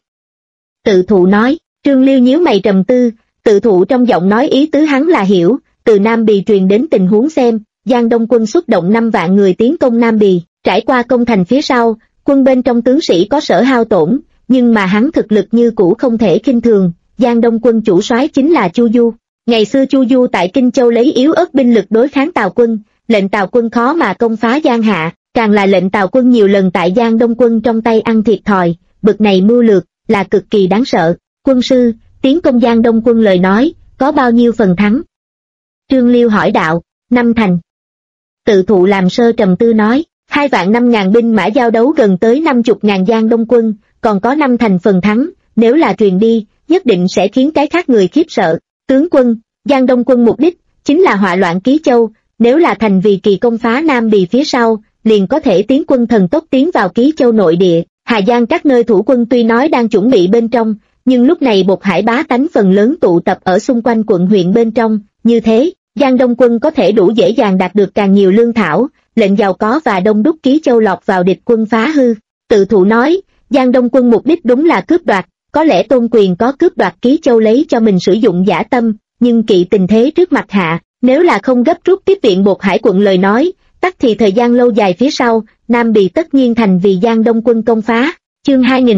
A: Tự thụ nói, Trương Liêu nhíu mày trầm tư, tự thụ trong giọng nói ý tứ hắn là hiểu, từ Nam Bì truyền đến tình huống xem, Giang Đông quân xuất động 5 vạn người tiến công Nam Bì, trải qua công thành phía sau, quân bên trong tướng sĩ có sở hao tổn, nhưng mà hắn thực lực như cũ không thể khinh thường, Giang Đông quân chủ soái chính là Chu Du. Ngày xưa Chu Du tại Kinh Châu lấy yếu ớt binh lực đối kháng Tào quân, lệnh Tào quân khó mà công phá Giang Hạ, càng là lệnh Tào quân nhiều lần tại Giang Đông quân trong tay ăn thiệt thòi, bực này mưu lược là cực kỳ đáng sợ. Quân sư, tiến công Giang Đông quân lời nói, có bao nhiêu phần thắng? Trương Liêu hỏi đạo. 5 thành. Tự thụ làm sơ trầm tư nói, 2.500.000 binh mã giao đấu gần tới 50.000 Giang Đông quân, còn có 5 thành phần thắng, nếu là truyền đi, nhất định sẽ khiến cái khác người khiếp sợ. Tướng quân, Giang Đông quân mục đích chính là họa loạn Ký Châu, nếu là thành vì kỳ công phá Nam Bì phía sau, liền có thể tiến quân thần tốc tiến vào Ký Châu nội địa. Hà Giang các nơi thủ quân tuy nói đang chuẩn bị bên trong, nhưng lúc này Bột Hải bá tánh phần lớn tụ tập ở xung quanh quận huyện bên trong, như thế, Giang Đông quân có thể đủ dễ dàng đạt được càng nhiều lương thảo, lệnh giàu có và đông đúc Ký Châu lọt vào địch quân phá hư. Tự thụ nói, Giang Đông quân mục đích đúng là cướp đoạt, có lẽ Tôn Quyền có cướp đoạt Ký Châu lấy cho mình sử dụng dã tâm, nhưng kỵ tình thế trước mặt hạ, nếu là không gấp rút tiếp viện Bột Hải quận lời nói, tắc thì thời gian lâu dài phía sau, Nam Bì tất nhiên thành vì Giang Đông quân công phá. Chương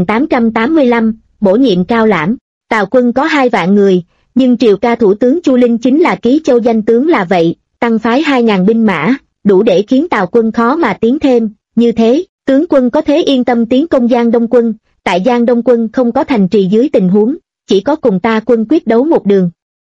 A: 2885, bổ nhiệm Cao Lãm. Tào quân có 2 vạn người, nhưng triều ca thủ tướng Chu Linh chính là Ký Châu danh tướng là vậy, tăng phái 2.000 binh mã, đủ để khiến Tào quân khó mà tiến thêm. Như thế, tướng quân có thế yên tâm tiến công Giang Đông quân, tại Giang Đông quân không có thành trì dưới tình huống, chỉ có cùng ta quân quyết đấu một đường.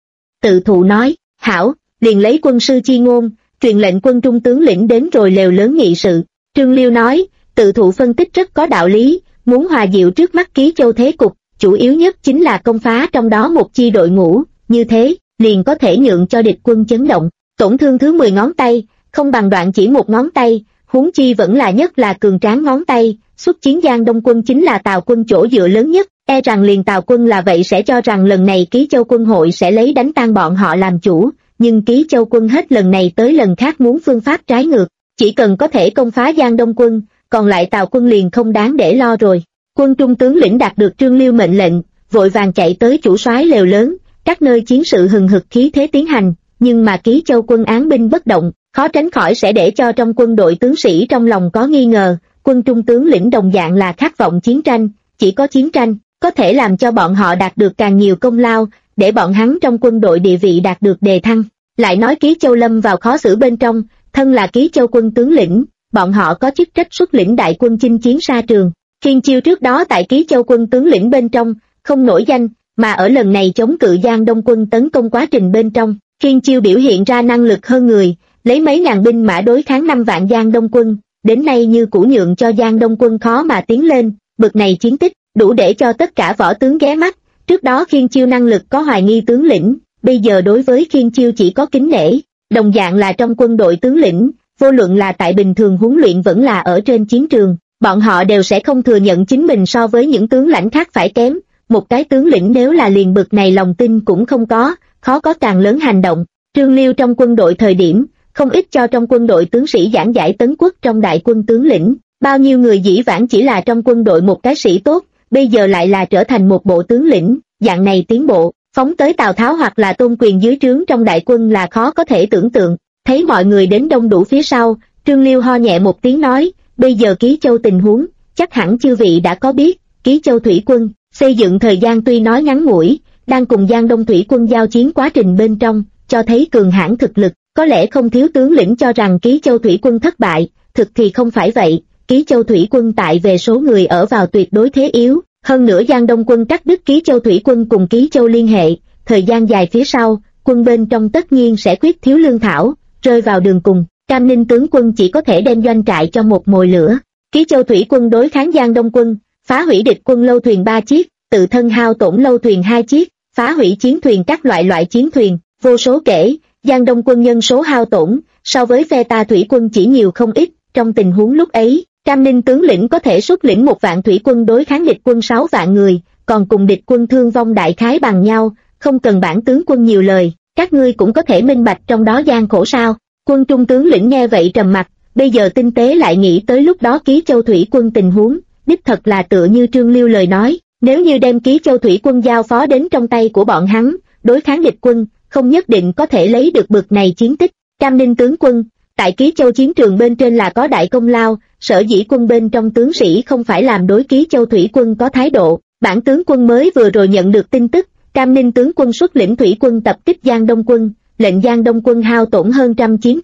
A: Tự thụ nói, hảo, liền lấy quân sư chi ngôn, truyền lệnh quân trung tướng lĩnh đến rồi lều lớn nghị sự. Trương Liêu nói, tự thụ phân tích rất có đạo lý, muốn hòa dịu trước mắt Ký Châu thế cục, chủ yếu nhất chính là công phá trong đó một chi đội ngũ, như thế, liền có thể nhượng cho địch quân chấn động. Tổn thương thứ 10 ngón tay, không bằng đoạn chỉ một ngón tay, huống chi vẫn là nhất là cường tráng ngón tay, xuất chiến Giang Đông quân chính là Tào quân chỗ dựa lớn nhất, e rằng liền Tào quân là vậy sẽ cho rằng lần này Ký Châu quân hội sẽ lấy đánh tan bọn họ làm chủ, nhưng Ký Châu quân hết lần này tới lần khác muốn phương pháp trái ngược, chỉ cần có thể công phá Giang Đông quân, còn lại Tào quân liền không đáng để lo rồi. Quân trung tướng lĩnh đạt được Trương Liêu mệnh lệnh, vội vàng chạy tới chủ soái lều lớn, các nơi chiến sự hừng hực khí thế tiến hành, nhưng mà Ký Châu quân án binh bất động, khó tránh khỏi sẽ để cho trong quân đội tướng sĩ trong lòng có nghi ngờ. Quân trung tướng lĩnh đồng dạng là khát vọng chiến tranh, chỉ có chiến tranh có thể làm cho bọn họ đạt được càng nhiều công lao, để bọn hắn trong quân đội địa vị đạt được đề thăng. Lại nói Ký Châu lâm vào khó xử bên trong, thân là Ký Châu quân tướng lĩnh, bọn họ có chức trách xuất lĩnh đại quân chinh chiến xa trường. Khiên Chiêu trước đó tại Ký Châu quân tướng lĩnh bên trong, không nổi danh, mà ở lần này chống cự Giang Đông quân tấn công quá trình bên trong, Khiên Chiêu biểu hiện ra năng lực hơn người, lấy mấy ngàn binh mã đối kháng 5 vạn Giang Đông quân, đến nay như cũ nhượng cho Giang Đông quân khó mà tiến lên, bực này chiến tích, đủ để cho tất cả võ tướng ghé mắt. Trước đó Khiên Chiêu năng lực có hoài nghi tướng lĩnh, bây giờ đối với Khiên Chiêu chỉ có kính nể, đồng dạng là trong quân đội tướng lĩnh, vô luận là tại bình thường huấn luyện vẫn là ở trên chiến trường, bọn họ đều sẽ không thừa nhận chính mình so với những tướng lãnh khác phải kém. Một cái tướng lĩnh nếu là liền bực này lòng tin cũng không có, khó có càng lớn hành động. Trương Liêu trong quân đội thời điểm, không ít cho trong quân đội tướng sĩ giảng giải tấn quốc trong đại quân tướng lĩnh, bao nhiêu người dĩ vãng chỉ là trong quân đội một cái sĩ tốt, bây giờ lại là trở thành một bộ tướng lĩnh, dạng này tiến bộ, phóng tới Tào Tháo hoặc là Tôn Quyền dưới trướng trong đại quân là khó có thể tưởng tượng. Thấy mọi người đến đông đủ phía sau, Trương Liêu ho nhẹ một tiếng nói, bây giờ Ký Châu tình huống, chắc hẳn chư vị đã có biết, Ký Châu thủy quân, xây dựng thời gian tuy nói ngắn ngủi, đang cùng Giang Đông thủy quân giao chiến quá trình bên trong, cho thấy cường hãn thực lực, có lẽ không thiếu tướng lĩnh cho rằng Ký Châu thủy quân thất bại, thực thì không phải vậy, Ký Châu thủy quân tại về số người ở vào tuyệt đối thế yếu, hơn nữa Giang Đông quân cắt đứt Ký Châu thủy quân cùng Ký Châu liên hệ, thời gian dài phía sau, quân bên trong tất nhiên sẽ khuyết thiếu lương thảo, rơi vào đường cùng. Cam Ninh tướng quân chỉ có thể đem doanh trại cho một mồi lửa. Ký Châu thủy quân đối kháng Giang Đông quân, phá hủy địch quân lâu thuyền 3 chiếc, tự thân hao tổn lâu thuyền 2 chiếc, phá hủy chiến thuyền các loại chiến thuyền, vô số kể. Giang Đông quân nhân số hao tổn, so với phe ta thủy quân chỉ nhiều không ít. Trong tình huống lúc ấy, Cam Ninh tướng lĩnh có thể xuất lĩnh 1 vạn thủy quân đối kháng địch quân 6 vạn người, còn cùng địch quân thương vong đại khái bằng nhau, không cần bản tướng quân nhiều lời, các ngươi cũng có thể minh bạch trong đó gian khổ sao. Quân trung tướng lĩnh nghe vậy trầm mặt, bây giờ tinh tế lại nghĩ tới lúc đó Ký Châu thủy quân tình huống, đích thật là tựa như Trương Liêu lời nói, nếu như đem Ký Châu thủy quân giao phó đến trong tay của bọn hắn, đối kháng địch quân, không nhất định có thể lấy được bực này chiến tích. Cam Ninh tướng quân, tại Ký Châu chiến trường bên trên là có đại công lao, sở dĩ quân bên trong tướng sĩ không phải làm đối Ký Châu thủy quân có thái độ. Bản tướng quân mới vừa rồi nhận được tin tức, Cam Ninh tướng quân xuất lĩnh thủy quân tập kích Giang Đông quân, lệnh Giang Đông quân hao tổn hơn 100 chiến thuyền,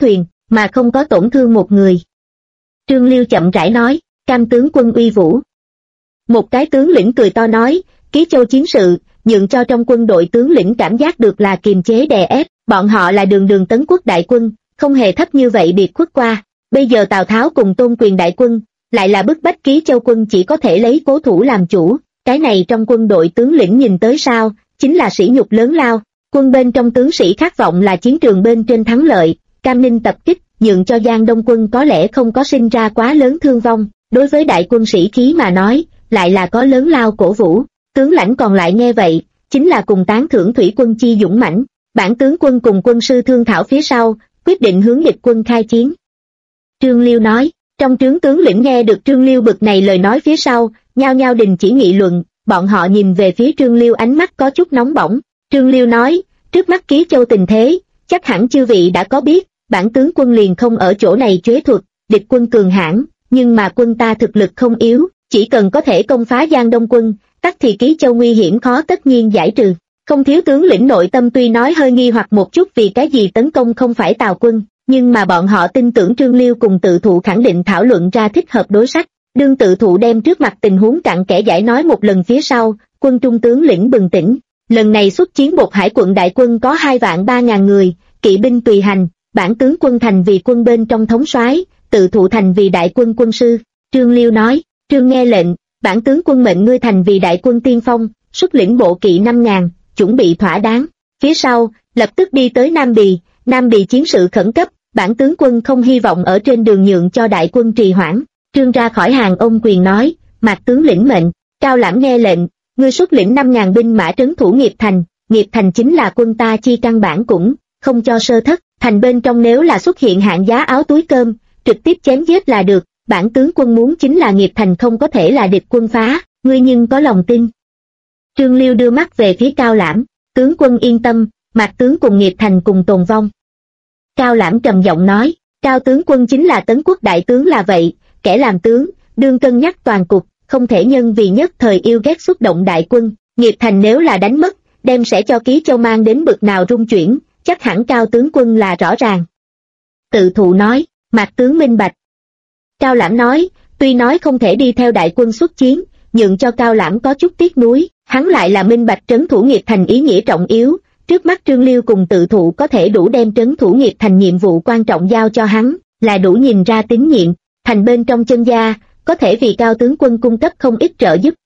A: mà không có tổn thương một người. Trương Liêu chậm rãi nói, Cam tướng quân uy vũ. Một cái tướng lĩnh cười to nói, Ký Châu chiến sự, nhượng cho trong quân đội tướng lĩnh cảm giác được là kiềm chế đè ép, bọn họ là đường đường tấn quốc đại quân, không hề thấp như vậy biệt khuất qua. Bây giờ Tào Tháo cùng Tôn Quyền đại quân, lại là bức bách Ký Châu quân chỉ có thể lấy cố thủ làm chủ, cái này trong quân đội tướng lĩnh nhìn tới sao, chính là sỉ nhục lớn lao. Quân bên trong tướng sĩ khát vọng là chiến trường bên trên thắng lợi, Cam Ninh tập kích, nhượng cho Giang Đông quân có lẽ không có sinh ra quá lớn thương vong, đối với đại quân sĩ khí mà nói, lại là có lớn lao cổ vũ. Tướng lãnh còn lại nghe vậy, chính là cùng tán thưởng thủy quân chi dũng mãnh. Bản tướng quân cùng quân sư thương thảo phía sau, quyết định hướng địch quân khai chiến. Trương Liêu nói, trong trướng tướng lĩnh nghe được Trương Liêu bực này lời nói phía sau, nhao nhao đình chỉ nghị luận, bọn họ nhìn về phía Trương Liêu ánh mắt có chút nóng bỏng. Trương Liêu nói, trước mắt Ký Châu tình thế, chắc hẳn chư vị đã có biết, bản tướng quân liền không ở chỗ này chế thuật, địch quân cường hãn, nhưng mà quân ta thực lực không yếu, chỉ cần có thể công phá Giang Đông quân, tắc thì Ký Châu nguy hiểm khó tất nhiên giải trừ. Không thiếu tướng lĩnh nội tâm tuy nói hơi nghi hoặc một chút vì cái gì tấn công không phải Tào quân, nhưng mà bọn họ tin tưởng Trương Liêu cùng Tự Thụ khẳng định thảo luận ra thích hợp đối sách. Đương Tự Thụ đem trước mặt tình huống cặn kẽ giải nói một lần phía sau, quân trung tướng lĩnh bừng tỉnh. Lần này xuất chiến Bột Hải quận đại quân có 2.300.000 người, kỵ binh tùy hành, bản tướng quân thành vì quân bên trong thống soái, Tự Thụ thành vì đại quân quân sư. Trương Liêu nói, Trương nghe lệnh, bản tướng quân mệnh ngươi thành vì đại quân tiên phong, xuất lĩnh bộ kỵ 5.000, chuẩn bị thỏa đáng. Phía sau, lập tức đi tới Nam Bì chiến sự khẩn cấp, bản tướng quân không hy vọng ở trên đường nhượng cho đại quân trì hoãn. Trương ra khỏi hàng ôm quyền nói, Mạc tướng lĩnh mệnh. Cao Lãm nghe lệnh, ngươi xuất lĩnh 5.000 binh mã trấn thủ Nghiệp Thành chính là quân ta chi căn bản cũng không cho sơ thất, thành bên trong nếu là xuất hiện hạng giá áo túi cơm, trực tiếp chém giết là được. Bản tướng quân muốn chính là Nghiệp Thành không có thể là địch quân phá, ngươi nhưng có lòng tin. Trương Liêu đưa mắt về phía Cao Lãm, tướng quân yên tâm, Mạc tướng cùng Nghiệp Thành cùng tồn vong. Cao Lãm trầm giọng nói, Cao tướng quân chính là tấn quốc đại tướng là vậy, kẻ làm tướng, đương cân nhắc toàn cục, không thể nhân vì nhất thời yêu ghét xuất động đại quân, Nghiệp Thành nếu là đánh mất, đem sẽ cho Ký Châu mang đến bực nào rung chuyển, chắc hẳn Cao tướng quân là rõ ràng. Tự Thụ nói, Mạc tướng minh bạch. Cao Lãm nói, tuy nói không thể đi theo đại quân xuất chiến, nhưng cho Cao Lãm có chút tiếc nuối, hắn lại là minh bạch trấn thủ Nghiệp Thành ý nghĩa trọng yếu, trước mắt Trương Liêu cùng Tự Thụ có thể đủ đem trấn thủ Nghiệp Thành nhiệm vụ quan trọng giao cho hắn, là đủ nhìn ra tín nhiệm, thành bên trong chân gia, có thể vì Cao tướng quân cung cấp không ít trợ giúp.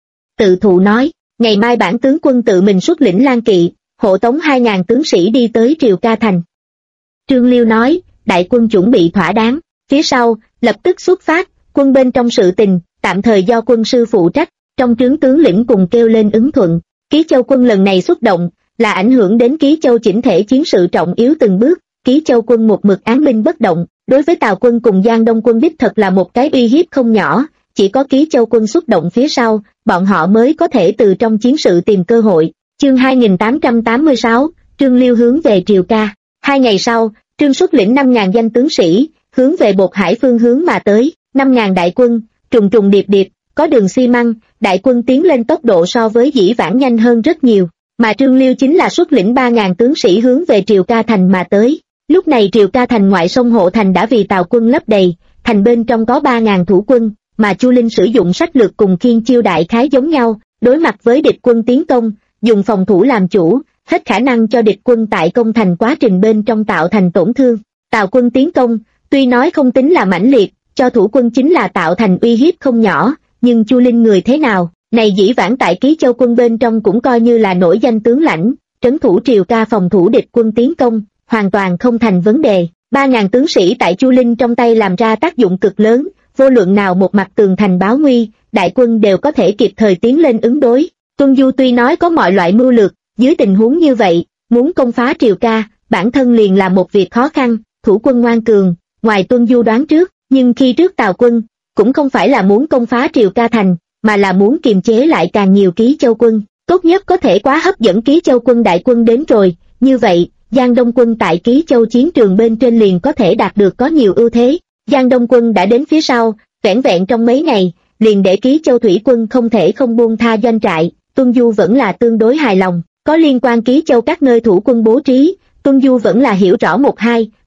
A: Tự Thụ nói, ngày mai bản tướng quân tự mình xuất lĩnh Lan Kỵ, hộ tống 2.000 tướng sĩ đi tới Triều Ca Thành. Trương Liêu nói, đại quân chuẩn bị thỏa đáng, phía sau, lập tức xuất phát, quân bên trong sự tình, tạm thời do quân sư phụ trách, trong trướng tướng lĩnh cùng kêu lên ứng thuận. Ký Châu quân lần này xuất động, là ảnh hưởng đến Ký Châu chỉnh thể chiến sự trọng yếu từng bước, Ký Châu quân một mực án binh bất động, đối với Tào quân cùng Giang Đông quân đích thật là một cái uy hiếp không nhỏ, chỉ có Ký Châu quân xuất động phía sau, bọn họ mới có thể từ trong chiến sự tìm cơ hội. Chương 2886, Trương Liêu hướng về Triều Ca. 2 ngày sau, Trương xuất lĩnh 5.000 danh tướng sĩ, hướng về Bột Hải phương hướng mà tới, 5.000 đại quân, trùng trùng điệp điệp, có đường xi măng, đại quân tiến lên tốc độ so với dĩ vãng nhanh hơn rất nhiều, mà Trương Liêu chính là xuất lĩnh 3.000 tướng sĩ hướng về Triều Ca Thành mà tới. Lúc này Triều Ca Thành ngoại sông Hộ Thành đã vì Tào quân lấp đầy, thành bên trong có 3.000 thủ quân, mà Chu Linh sử dụng sách lược cùng Khiên Chiêu đại khái giống nhau, đối mặt với địch quân tiến công, dùng phòng thủ làm chủ, hết khả năng cho địch quân tại công thành quá trình bên trong tạo thành tổn thương. Tào quân tiến công, tuy nói không tính là mãnh liệt, cho thủ quân chính là tạo thành uy hiếp không nhỏ, nhưng Chu Linh người thế nào, này dĩ vãng tại Ký Châu quân bên trong cũng coi như là nổi danh tướng lãnh, trấn thủ Triều Ca phòng thủ địch quân tiến công, hoàn toàn không thành vấn đề. 3.000 tướng sĩ tại Chu Linh trong tay làm ra tác dụng cực lớn, vô luận nào một mặt tường thành báo nguy, đại quân đều có thể kịp thời tiến lên ứng đối. Tuân Du tuy nói có mọi loại mưu lược, dưới tình huống như vậy, muốn công phá Triều Ca, bản thân liền là một việc khó khăn, thủ quân ngoan cường, ngoài Tuân Du đoán trước, nhưng khi trước Tào quân, cũng không phải là muốn công phá Triều Ca Thành, mà là muốn kiềm chế lại càng nhiều Ký Châu quân, tốt nhất có thể quá hấp dẫn Ký Châu quân đại quân đến rồi, như vậy, Giang Đông quân tại Ký Châu chiến trường bên trên liền có thể đạt được có nhiều ưu thế. Giang Đông quân đã đến phía sau, vẻn vẹn trong mấy ngày, liền để Ký Châu thủy quân không thể không buông tha doanh trại, Tuân Du vẫn là tương đối hài lòng, có liên quan Ký Châu các nơi thủ quân bố trí, Tuân Du vẫn là hiểu rõ một hai,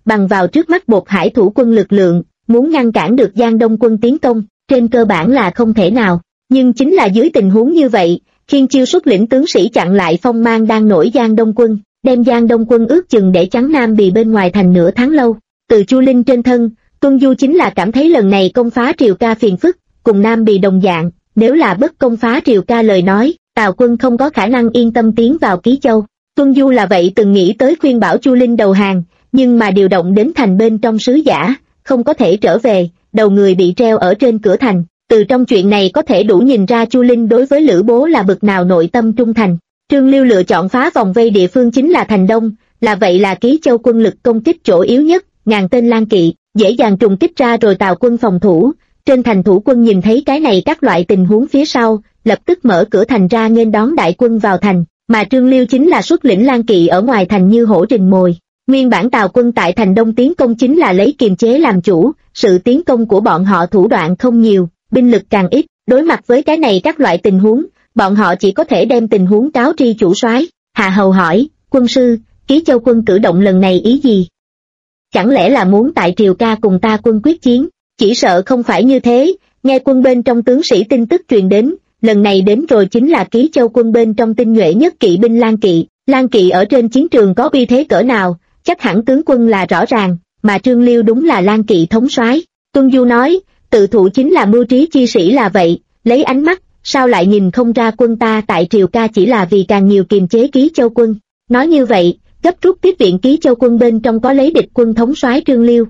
A: bằng vào trước mắt Bột Hải thủ quân lực lượng, muốn ngăn cản được Giang Đông quân tiến công, trên cơ bản là không thể nào. Nhưng chính là dưới tình huống như vậy, Khiên Chiêu xuất lĩnh tướng sĩ chặn lại phong mang đang nổi Giang Đông quân, đem Giang Đông quân ước chừng để chắn Nam Bì bên ngoài thành nửa tháng lâu. Từ Chu Linh trên thân, Tuân Du chính là cảm thấy lần này công phá Triều Ca phiền phức, cùng Nam Bì đồng dạng, nếu là bất công phá Triều Ca lời nói, Tào quân không có khả năng yên tâm tiến vào Ký Châu. Tuân Du là vậy từng nghĩ tới khuyên bảo Chu Linh đầu hàng, nhưng mà điều động đến thành bên trong sứ giả, không có thể trở về, đầu người bị treo ở trên cửa thành. Từ trong chuyện này có thể đủ nhìn ra Chu Linh đối với Lữ Bố là bực nào nội tâm trung thành. Trương Liêu lựa chọn phá vòng vây địa phương chính là thành Đông, là vậy là Ký Châu quân lực công kích chỗ yếu nhất, ngàn tên lang kỵ, dễ dàng trùng kích ra rồi Tào quân phòng thủ. Trên thành thủ quân nhìn thấy cái này các loại tình huống phía sau, lập tức mở cửa thành ra nghênh đón đại quân vào thành, mà Trương Liêu chính là xuất lĩnh lang kỵ ở ngoài thành như hổ rình mồi. Nguyên bản Tào quân tại thành Đông tiến công chính là lấy kiềm chế làm chủ, sự tiến công của bọn họ thủ đoạn không nhiều, binh lực càng ít, đối mặt với cái này các loại tình huống, bọn họ chỉ có thể đem tình huống cáo tri chủ soái. Hạ Hầu hỏi, quân sư, Ký Châu quân cử động lần này ý gì? Chẳng lẽ là muốn tại Triều Ca cùng ta quân quyết chiến? Chỉ sợ không phải như thế, nghe quân bên trong tướng sĩ tin tức truyền đến, lần này đến rồi chính là Ký Châu quân bên trong tinh nhuệ nhất kỵ binh Lang kỵ ở trên chiến trường có uy thế cỡ nào, chắc hẳn tướng quân là rõ ràng, mà Trương Liêu đúng là Lang kỵ thống soái. Tuân Du nói, tự thụ chính là mưu trí chi sĩ là vậy, lấy ánh mắt, sao lại nhìn không ra quân ta tại Triều Ca chỉ là vì càng nhiều kiềm chế Ký Châu quân. Nói như vậy, gấp rút tiếp viện Ký Châu quân bên trong có lấy địch quân thống soái Trương Liêu.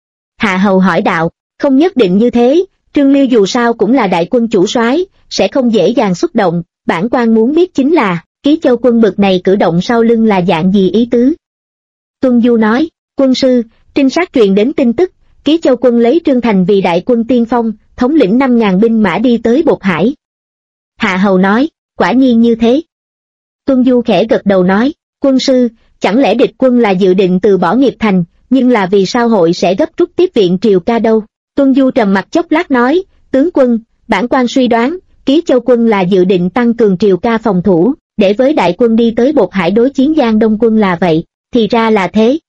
A: Hạ Hầu hỏi đạo, không nhất định như thế, Trương Liêu dù sao cũng là đại quân chủ soái, sẽ không dễ dàng xúc động, bản quan muốn biết chính là, Ký Châu quân bực này cử động sau lưng là dạng gì ý tứ. Tuân Du nói, quân sư, trinh sát truyền đến tin tức, Ký Châu quân lấy Trương Thành vì đại quân tiên phong, thống lĩnh 5.000 binh mã đi tới Bột Hải. Hạ Hầu nói, quả nhiên như thế. Tuân Du khẽ gật đầu nói, quân sư, chẳng lẽ địch quân là dự định từ bỏ Nghiệp Thành, nhưng là vì sao hội sẽ gấp rút tiếp viện Triều Ca đâu? Tuân Du trầm mặt chốc lát nói, tướng quân, bản quan suy đoán, Ký Châu quân là dự định tăng cường Triều Ca phòng thủ, để với đại quân đi tới Bột Hải đối chiến Giang Đông quân là vậy, thì ra là thế.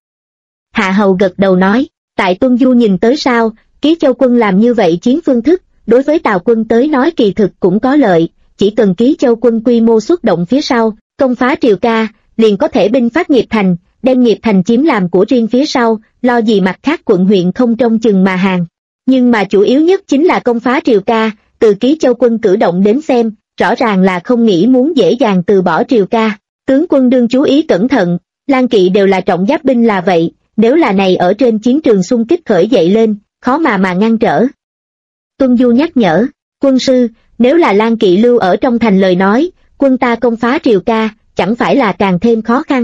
A: Hạ Hầu gật đầu nói, tại Tuân Du nhìn tới sao, Ký Châu quân làm như vậy chiến phương thức, đối với Tào quân tới nói kỳ thực cũng có lợi, chỉ cần Ký Châu quân quy mô xuất động phía sau, công phá Triều Ca, liền có thể binh phát Nghiệp Thành, đem Nghiệp Thành chiếm làm của riêng phía sau, lo gì mặt khác quận huyện không trông chừng mà hàng. Nhưng mà chủ yếu nhất chính là công phá Triều Ca, từ Ký Châu quân cử động đến xem, rõ ràng là không nghĩ muốn dễ dàng từ bỏ Triều Ca. Tướng quân đương chú ý cẩn thận, Lang kỵ đều là trọng giáp binh là vậy, nếu là này ở trên chiến trường xung kích khởi dậy lên, khó mà ngăn trở. Tuân Du nhắc nhở, quân sư, nếu là Lang kỵ lưu ở trong thành lời nói, quân ta công phá Triều Ca, chẳng phải là càng thêm khó khăn.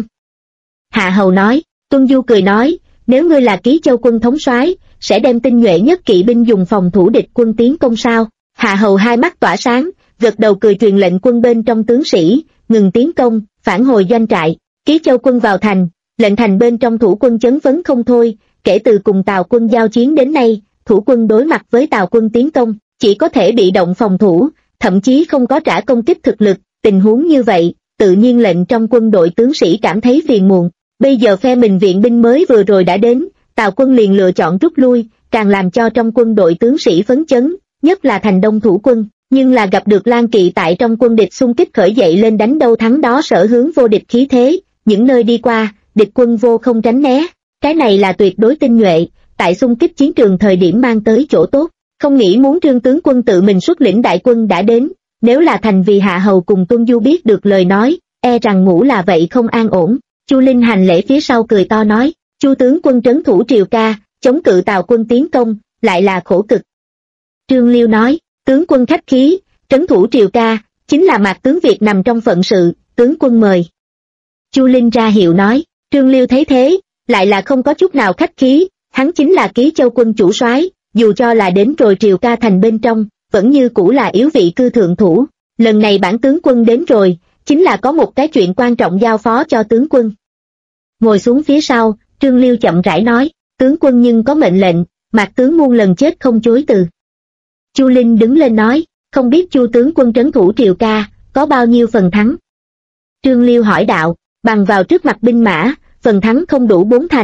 A: Hạ Hầu nói, Tuân Du cười nói, nếu ngươi là Ký Châu quân thống soái, sẽ đem tinh nhuệ nhất kỵ binh dùng phòng thủ địch quân tiến công sao? Hạ Hầu hai mắt tỏa sáng, gật đầu cười truyền lệnh quân bên trong tướng sĩ, ngừng tiến công, phản hồi doanh trại. Ký Châu quân vào thành, lệnh thành bên trong thủ quân chấn phấn không thôi, kể từ cùng Tào quân giao chiến đến nay, thủ quân đối mặt với Tào quân tiến công, chỉ có thể bị động phòng thủ, thậm chí không có trả công kích thực lực, tình huống như vậy, tự nhiên lệnh trong quân đội tướng sĩ cảm thấy phiền muộn. Bây giờ phe mình viện binh mới vừa rồi đã đến, Tào quân liền lựa chọn rút lui, càng làm cho trong quân đội tướng sĩ phấn chấn, nhất là thành Đông thủ quân, nhưng là gặp được Lang kỵ tại trong quân địch xung kích khởi dậy lên đánh đâu thắng đó sở hướng vô địch khí thế, những nơi đi qua, địch quân vô không tránh né, cái này là tuyệt đối tinh nhuệ, tại xung kích chiến trường thời điểm mang tới chỗ tốt, không nghĩ muốn Trương tướng quân tự mình xuất lĩnh đại quân đã đến, nếu là thành vì Hạ Hầu cùng Tuân Du biết được lời nói, e rằng ngủ là vậy không an ổn. Chu Linh hành lễ phía sau cười to nói, Chu tướng quân trấn thủ Triều Ca, chống cự Tào quân tiến công, lại là khổ cực. Trương Liêu nói, tướng quân khách khí, trấn thủ Triều Ca, chính là Mạc tướng Việt nằm trong phận sự, tướng quân mời. Chu Linh ra hiệu nói, Trương Liêu thấy thế, lại là không có chút nào khách khí, hắn chính là Ký Châu quân chủ soái, dù cho là đến rồi Triều Ca thành bên trong, vẫn như cũ là yếu vị cư thượng thủ. Lần này bản tướng quân đến rồi, chính là có một cái chuyện quan trọng giao phó cho tướng quân. Ngồi xuống phía sau, Trương Liêu chậm rãi nói, tướng quân nhưng có mệnh lệnh, Mạc tướng muôn lần chết không chối từ. Chu Linh đứng lên nói, không biết Chu tướng quân trấn thủ Triều Ca, có bao nhiêu phần thắng? Trương Liêu hỏi đạo, bằng vào trước mặt binh mã, phần thắng không đủ 4 thành,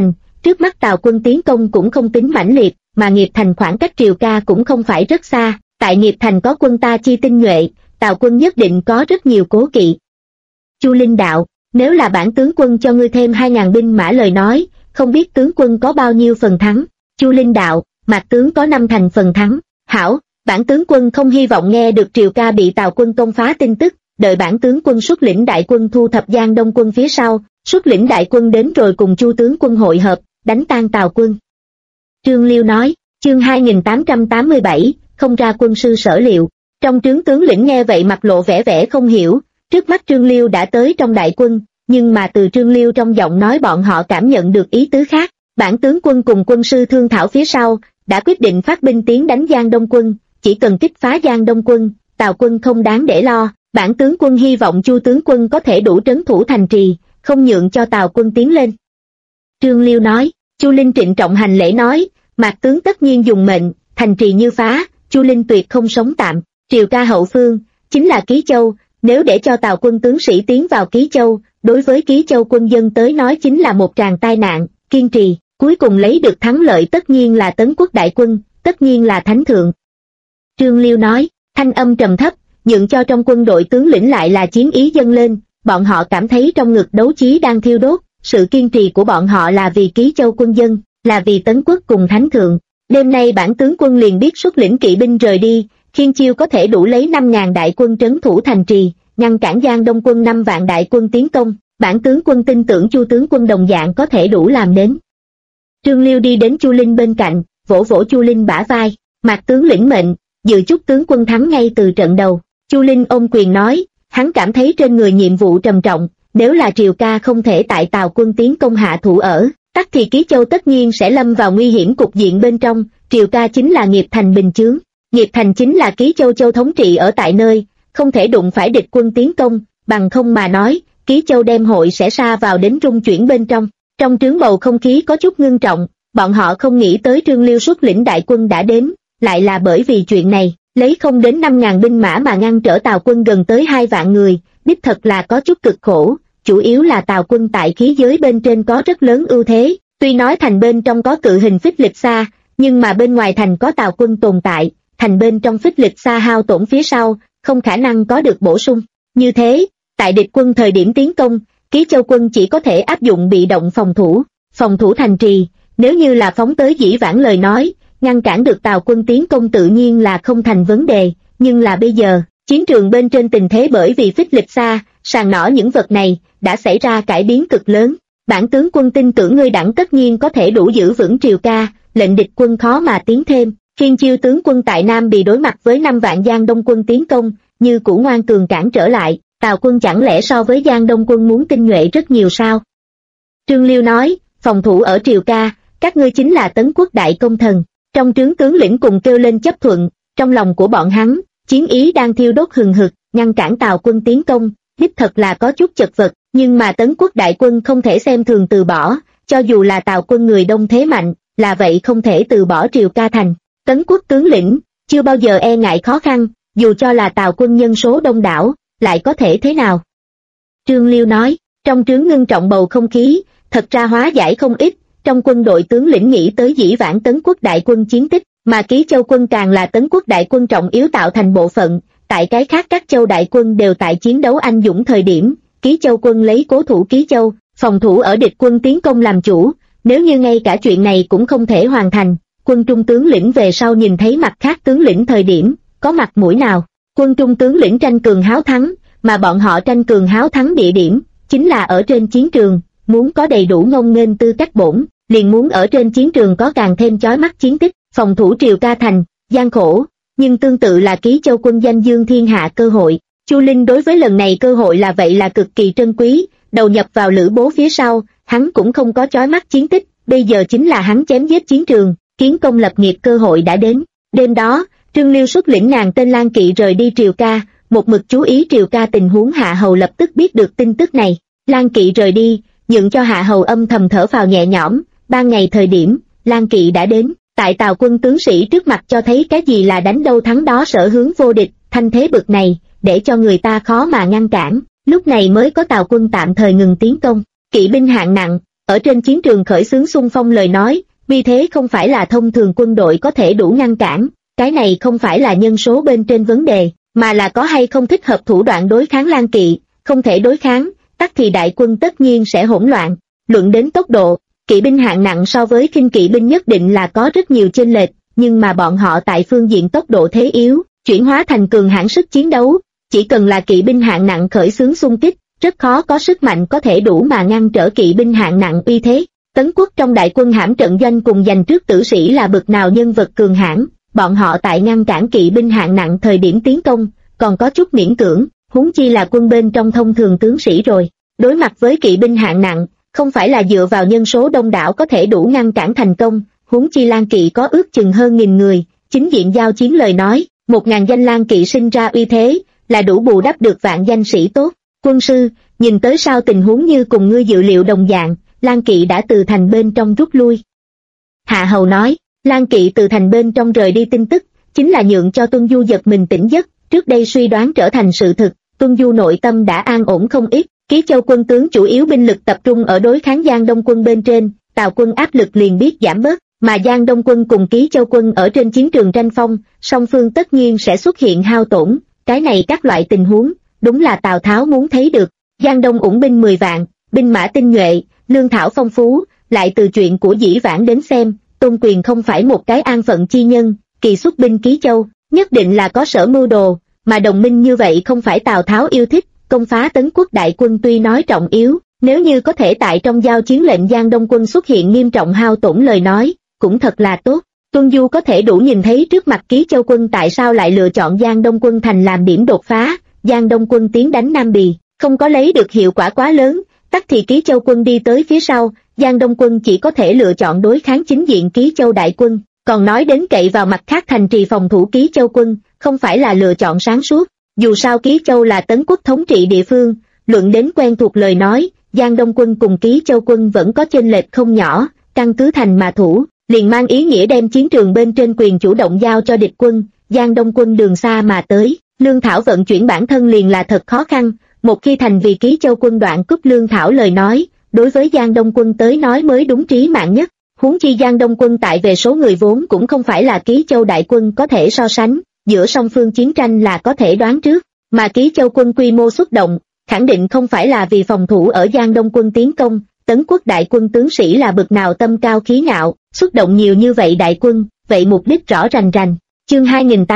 A: Trước mắt Tào quân tiến công cũng không tính mãnh liệt, mà Nghiệp Thành khoảng cách Triều Ca cũng không phải rất xa, tại Nghiệp Thành có quân ta chi tinh nhuệ, Tào quân nhất định có rất nhiều cố kỵ. Chu Linh đạo, nếu là bản tướng quân cho ngươi thêm 2.000 binh mã lời nói, không biết tướng quân có bao nhiêu phần thắng. Chu Linh đạo, Mạc tướng có 5 thành phần thắng. Hảo, bản tướng quân không hy vọng nghe được Triều Ca bị Tào quân công phá tin tức, đợi bản tướng quân xuất lĩnh đại quân thu thập Giang Đông quân phía sau, xuất lĩnh đại quân đến rồi cùng Chu tướng quân hội hợp, đánh tan Tào quân. Trương Liêu nói, chương 2887, không ra quân sư sở liệu. Trong trướng tướng lĩnh nghe vậy mặt lộ vẻ không hiểu, trước mắt Trương Liêu đã tới trong đại quân, nhưng mà từ Trương Liêu trong giọng nói bọn họ cảm nhận được ý tứ khác. Bản tướng quân cùng quân sư thương thảo phía sau, đã quyết định phát binh tiến đánh Giang Đông quân, chỉ cần kích phá Giang Đông quân, Tào quân không đáng để lo. Bản tướng quân hy vọng Chu tướng quân có thể đủ trấn thủ thành trì, không nhượng cho Tào quân tiến lên. Trương Liêu nói, Chu Linh trịnh trọng hành lễ nói, Mạc tướng tất nhiên dùng mệnh, thành trì như phá, Chu Linh tuyệt không sống tạm. Triều Ca hậu phương, chính là Ký Châu, nếu để cho Tào quân tướng sĩ tiến vào Ký Châu, đối với Ký Châu quân dân tới nói chính là một tràng tai nạn, kiên trì, cuối cùng lấy được thắng lợi tất nhiên là Tấn quốc đại quân, tất nhiên là thánh thượng. Trương Liêu nói, thanh âm trầm thấp, nhượng cho trong quân đội tướng lĩnh lại là chiến ý dâng lên, bọn họ cảm thấy trong ngực đấu chí đang thiêu đốt, sự kiên trì của bọn họ là vì Ký Châu quân dân, là vì Tấn quốc cùng thánh thượng. Đêm nay bản tướng quân liền biết xuất lĩnh kỵ binh rời đi, Khiên Chiêu có thể đủ lấy 5.000 đại quân trấn thủ thành trì, ngăn cản Giang Đông quân 5 vạn đại quân tiến công, bản tướng quân tin tưởng Chu tướng quân đồng dạng có thể đủ làm đến. Trương Liêu đi đến Chu Linh bên cạnh, vỗ vỗ Chu Linh bả vai, Mạc tướng lĩnh mệnh, dự chúc tướng quân thắng ngay từ trận đầu. Chu Linh ôm quyền nói, hắn cảm thấy trên người nhiệm vụ trầm trọng, nếu là Triều Ca không thể tại Tào quân tiến công hạ thủ ở, tắc thì Ký Châu tất nhiên sẽ lâm vào nguy hiểm cục diện bên trong. Triều Ca chính là Nghiệp Thành bình chướng, Nghiệp Thành chính là Ký Châu châu thống trị ở tại nơi, không thể đụng phải địch quân tiến công, bằng không mà nói, Ký Châu đem hội sẽ sa vào đến rung chuyển bên trong. Trong trướng bầu không khí có chút ngưng trọng, bọn họ không nghĩ tới Trương Liêu xuất lĩnh đại quân đã đến, lại là bởi vì chuyện này, lấy không đến 5.000 binh mã mà ngăn trở Tào quân gần tới 2 vạn người, đích thật là có chút cực khổ, chủ yếu là Tào quân tại khí giới bên trên có rất lớn ưu thế, tuy nói thành bên trong có cự hình phích lịch xa, nhưng mà bên ngoài thành có Tào quân tồn tại, thành bên trong phích lịch xa hao tổn phía sau, không khả năng có được bổ sung. Như thế, tại địch quân thời điểm tiến công, Ký Châu quân chỉ có thể áp dụng bị động phòng thủ thành trì, nếu như là phóng tới Dĩ Vãng lời nói, ngăn cản được Tào quân tiến công tự nhiên là không thành vấn đề, nhưng là bây giờ, chiến trường bên trên tình thế bởi vì phích lịch xa, sàng nỏ những vật này, đã xảy ra cải biến cực lớn. Bản tướng quân tin tưởng ngươi đẳng tất nhiên có thể đủ giữ vững Triều Ca, lệnh địch quân khó mà tiến thêm. Khiên Chiêu tướng quân tại Nam bị đối mặt với 5 vạn Giang Đông quân tiến công, như cũ ngoan cường cản trở lại, Tào quân chẳng lẽ so với Giang Đông quân muốn tinh nhuệ rất nhiều sao? Trương Liêu nói, phòng thủ ở Triều Ca, các ngươi chính là Tấn quốc đại công thần. Trong trướng tướng lĩnh cùng kêu lên chấp thuận, trong lòng của bọn hắn, chiến ý đang thiêu đốt hừng hực, ngăn cản Tào quân tiến công, đích thật là có chút chật vật, nhưng mà Tấn quốc đại quân không thể xem thường từ bỏ, cho dù là Tào quân người đông thế mạnh, là vậy không thể từ bỏ Triều Ca thành. Tấn quốc tướng lĩnh, chưa bao giờ e ngại khó khăn, dù cho là Tào quân nhân số đông đảo, lại có thể thế nào? Trương Liêu nói, trong trướng ngưng trọng bầu không khí, thật ra hóa giải không ít, trong quân đội tướng lĩnh nghĩ tới Dĩ Vãng Tấn quốc đại quân chiến tích, mà Ký Châu quân càng là Tấn quốc đại quân trọng yếu tạo thành bộ phận, tại cái khác các châu đại quân đều tại chiến đấu anh dũng thời điểm, Ký Châu quân lấy cố thủ Ký Châu, phòng thủ ở địch quân tiến công làm chủ, nếu như ngay cả chuyện này cũng không thể hoàn thành, quân trung tướng lĩnh về sau nhìn thấy mặt khác tướng lĩnh thời điểm, có mặt mũi nào? Quân trung tướng lĩnh tranh cường háo thắng, mà bọn họ tranh cường háo thắng địa điểm, chính là ở trên chiến trường, muốn có đầy đủ ngông nghênh tư cách bổn, liền muốn ở trên chiến trường có càng thêm chói mắt chiến tích, phòng thủ Triều Ca thành, gian khổ, nhưng tương tự là Ký Châu quân danh dương thiên hạ cơ hội. Chu Linh đối với lần này cơ hội là vậy là cực kỳ trân quý, đầu nhập vào Lữ Bố phía sau, hắn cũng không có chói mắt chiến tích, bây giờ chính là hắn chém giết chiến trường, kiến công lập nghiệp cơ hội đã đến. Đêm đó, Trương Liêu xuất lĩnh ngàn tên lang kỵ rời đi Triều Ca, một mực chú ý Triều Ca tình huống Hạ Hầu lập tức biết được tin tức này, lang kỵ rời đi, nhượng cho Hạ Hầu âm thầm thở phào nhẹ nhõm. Ban ngày thời điểm, lang kỵ đã đến, tại Tào quân tướng sĩ trước mặt cho thấy cái gì là đánh đâu thắng đó sở hướng vô địch, thanh thế bực này, để cho người ta khó mà ngăn cản, lúc này mới có Tào quân tạm thời ngừng tiến công. Kỵ binh hạng nặng, ở trên chiến trường khởi xướng xung phong lời nói, vì thế không phải là thông thường quân đội có thể đủ ngăn cản, cái này không phải là nhân số bên trên vấn đề, mà là có hay không thích hợp thủ đoạn đối kháng Lang Kỵ, không thể đối kháng, tắc thì đại quân tất nhiên sẽ hỗn loạn. Luận đến tốc độ, kỵ binh hạng nặng so với khinh kỵ binh nhất định là có rất nhiều chênh lệch, nhưng mà bọn họ tại phương diện tốc độ thế yếu, chuyển hóa thành cường hãn sức chiến đấu, chỉ cần là kỵ binh hạng nặng khởi xướng xung kích, rất khó có sức mạnh có thể đủ mà ngăn trở kỵ binh hạng nặng uy thế. Tấn Quốc trong đại quân hãm trận doanh cùng giành trước tử sĩ là bực nào nhân vật cường hãn, bọn họ tại ngăn cản kỵ binh hạng nặng thời điểm tiến công, còn có chút miễn cưỡng, huống chi là quân bên trong thông thường tướng sĩ rồi. Đối mặt với kỵ binh hạng nặng, không phải là dựa vào nhân số đông đảo có thể đủ ngăn cản thành công, huống chi Lang Kỵ có ước chừng hơn 1000 người, chính diện giao chiến lời nói, 1000 danh Lang Kỵ sinh ra uy thế, là đủ bù đắp được vạn danh sĩ tốt. Quân sư, nhìn tới sao tình huống như cùng ngươi dự liệu đồng dạng, Lang Kỵ đã từ thành bên trong rút lui. Hạ Hầu nói, Lang Kỵ từ thành bên trong rời đi tin tức, chính là nhượng cho Tuân Du giật mình tỉnh giấc, trước đây suy đoán trở thành sự thực, Tuân Du nội tâm đã an ổn không ít. Ký Châu quân tướng chủ yếu binh lực tập trung ở đối kháng Giang Đông quân bên trên, Tào quân áp lực liền biết giảm bớt, mà Giang Đông quân cùng Ký Châu quân ở trên chiến trường tranh phong, song phương tất nhiên sẽ xuất hiện hao tổn, cái này các loại tình huống, đúng là Tào Tháo muốn thấy được. Giang Đông ủng binh 10 vạn, binh mã tinh nhuệ, lương thảo phong phú, lại từ chuyện của dĩ vãng đến xem, Tôn Quyền không phải một cái an phận chi nhân, kỳ xuất binh Ký Châu, nhất định là có sở mưu đồ, mà đồng minh như vậy không phải Tào Tháo yêu thích. Công phá Tấn Quốc đại quân tuy nói trọng yếu, nếu như có thể tại trong giao chiến lệnh Giang Đông quân xuất hiện nghiêm trọng hao tổn lời nói, cũng thật là tốt. Tuân Du có thể đủ nhìn thấy trước mặt Ký Châu quân tại sao lại lựa chọn Giang Đông quân thành làm điểm đột phá, Giang Đông quân tiến đánh Nam Bì, không có lấy được hiệu quả quá lớn, tắc thì Ký Châu quân đi tới phía sau, Giang Đông quân chỉ có thể lựa chọn đối kháng chính diện Ký Châu đại quân, còn nói đến cậy vào mặt khác thành trì phòng thủ Ký Châu quân, không phải là lựa chọn sáng suốt. Dù sao Ký Châu là Tấn Quốc thống trị địa phương, luận đến quen thuộc lời nói, Giang Đông quân cùng Ký Châu quân vẫn có chênh lệch không nhỏ, căn cứ thành mà thủ, liền mang ý nghĩa đem chiến trường bên trên quyền chủ động giao cho địch quân, Giang Đông quân đường xa mà tới, lương thảo vận chuyển bản thân liền là thật khó khăn, một khi thành vì Ký Châu quân đoạn cúp lương thảo lời nói, đối với Giang Đông quân tới nói mới đúng trí mạng nhất, huống chi Giang Đông quân tại về số người vốn cũng không phải là Ký Châu đại quân có thể so sánh. Giữa song phương chiến tranh là có thể đoán trước, mà Ký Châu quân quy mô xuất động, khẳng định không phải là vì phòng thủ ở Giang Đông quân tiến công, Tấn Quốc đại quân tướng sĩ là bực nào tâm cao khí ngạo, xuất động nhiều như vậy đại quân, vậy mục đích rõ rành rành. Chương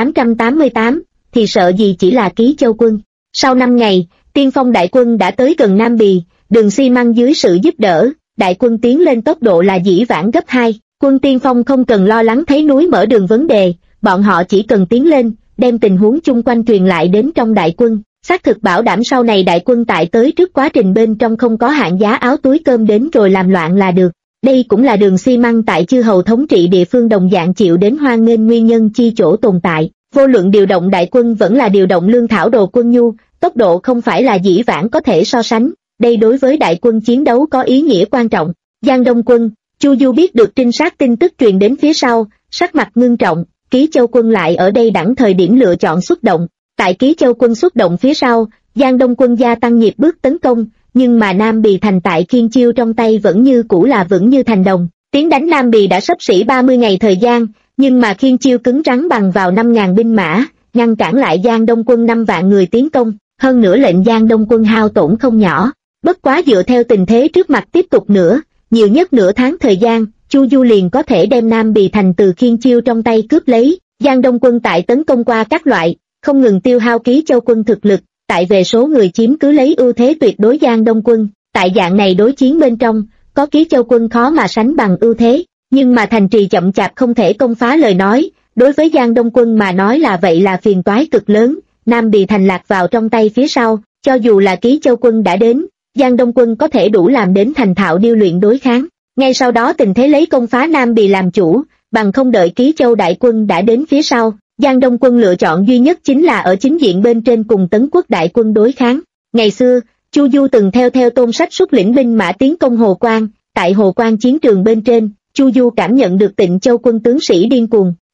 A: 2888, thì sợ gì chỉ là Ký Châu quân. Sau 5 ngày, tiên phong đại quân đã tới gần Nam Bì, đường xi măng dưới sự giúp đỡ, đại quân tiến lên tốc độ là dĩ vãng gấp 2, quân tiên phong không cần lo lắng thấy núi mở đường vấn đề. Bọn họ chỉ cần tiến lên, đem tình huống chung quanh truyền lại đến trong đại quân, xác thực bảo đảm sau này đại quân tại tới trước quá trình bên trong không có hạng giá áo túi cơm đến rồi làm loạn là được. Đây cũng là đường xi măng tại chư hầu thống trị địa phương đồng dạng chịu đến hoan nghênh nguyên nhân chi chỗ tồn tại. Vô luận điều động đại quân vẫn là điều động lương thảo đồ quân nhu, tốc độ không phải là dĩ vãng có thể so sánh. Đây đối với đại quân chiến đấu có ý nghĩa quan trọng. Giang Đông quân, Chu Du biết được trinh sát tin tức truyền đến phía sau, sắc mặt ngưng trọng. Ký Châu quân lại ở đây đẳng thời điểm lựa chọn xuất động, tại Ký Châu quân xuất động phía sau, Giang Đông quân gia tăng nhịp bước tấn công, nhưng mà Nam Bì thành tại Khiên Chiêu trong tay vẫn như cũ là vững như thành đồng. Tiến đánh Nam Bì đã sắp xỉ 30 ngày thời gian, nhưng mà Khiên Chiêu cứng rắn bằng vào 5.000 binh mã, ngăn cản lại Giang Đông quân 5 vạn người tiến công, hơn nữa lệnh Giang Đông quân hao tổn không nhỏ. Bất quá dựa theo tình thế trước mặt tiếp tục nữa, nhiều nhất nửa tháng thời gian, Chu Du liền có thể đem Nam Bì thành từ Khiên Chiêu trong tay cướp lấy. Giang Đông quân tại tấn công qua các loại, không ngừng tiêu hao Ký Châu quân thực lực, tại về số người chiếm cứ lấy ưu thế tuyệt đối Giang Đông quân. Tại dạng này đối chiến bên trong, có Ký Châu quân khó mà sánh bằng ưu thế, nhưng mà thành trì chậm chạp không thể công phá lời nói, đối với Giang Đông quân mà nói là vậy là phiền toái cực lớn. Nam Bì thành lạc vào trong tay phía sau, cho dù là Ký Châu quân đã đến, Giang Đông quân có thể đủ làm đến thành thạo điêu luyện đối kháng. Ngay sau đó tình thế lấy công phá Nam Bì làm chủ, bằng không đợi Ký Châu đại quân đã đến phía sau, Giang Đông quân lựa chọn duy nhất chính là ở chính diện bên trên cùng Tấn Quốc đại quân đối kháng. Ngày xưa, Chu Du từng theo Tôn Sách xuất lĩnh binh mã tiến công Hồ Quan, tại Hồ Quan chiến trường bên trên, Chu Du cảm nhận được Tịnh Châu quân tướng sĩ điên cuồng,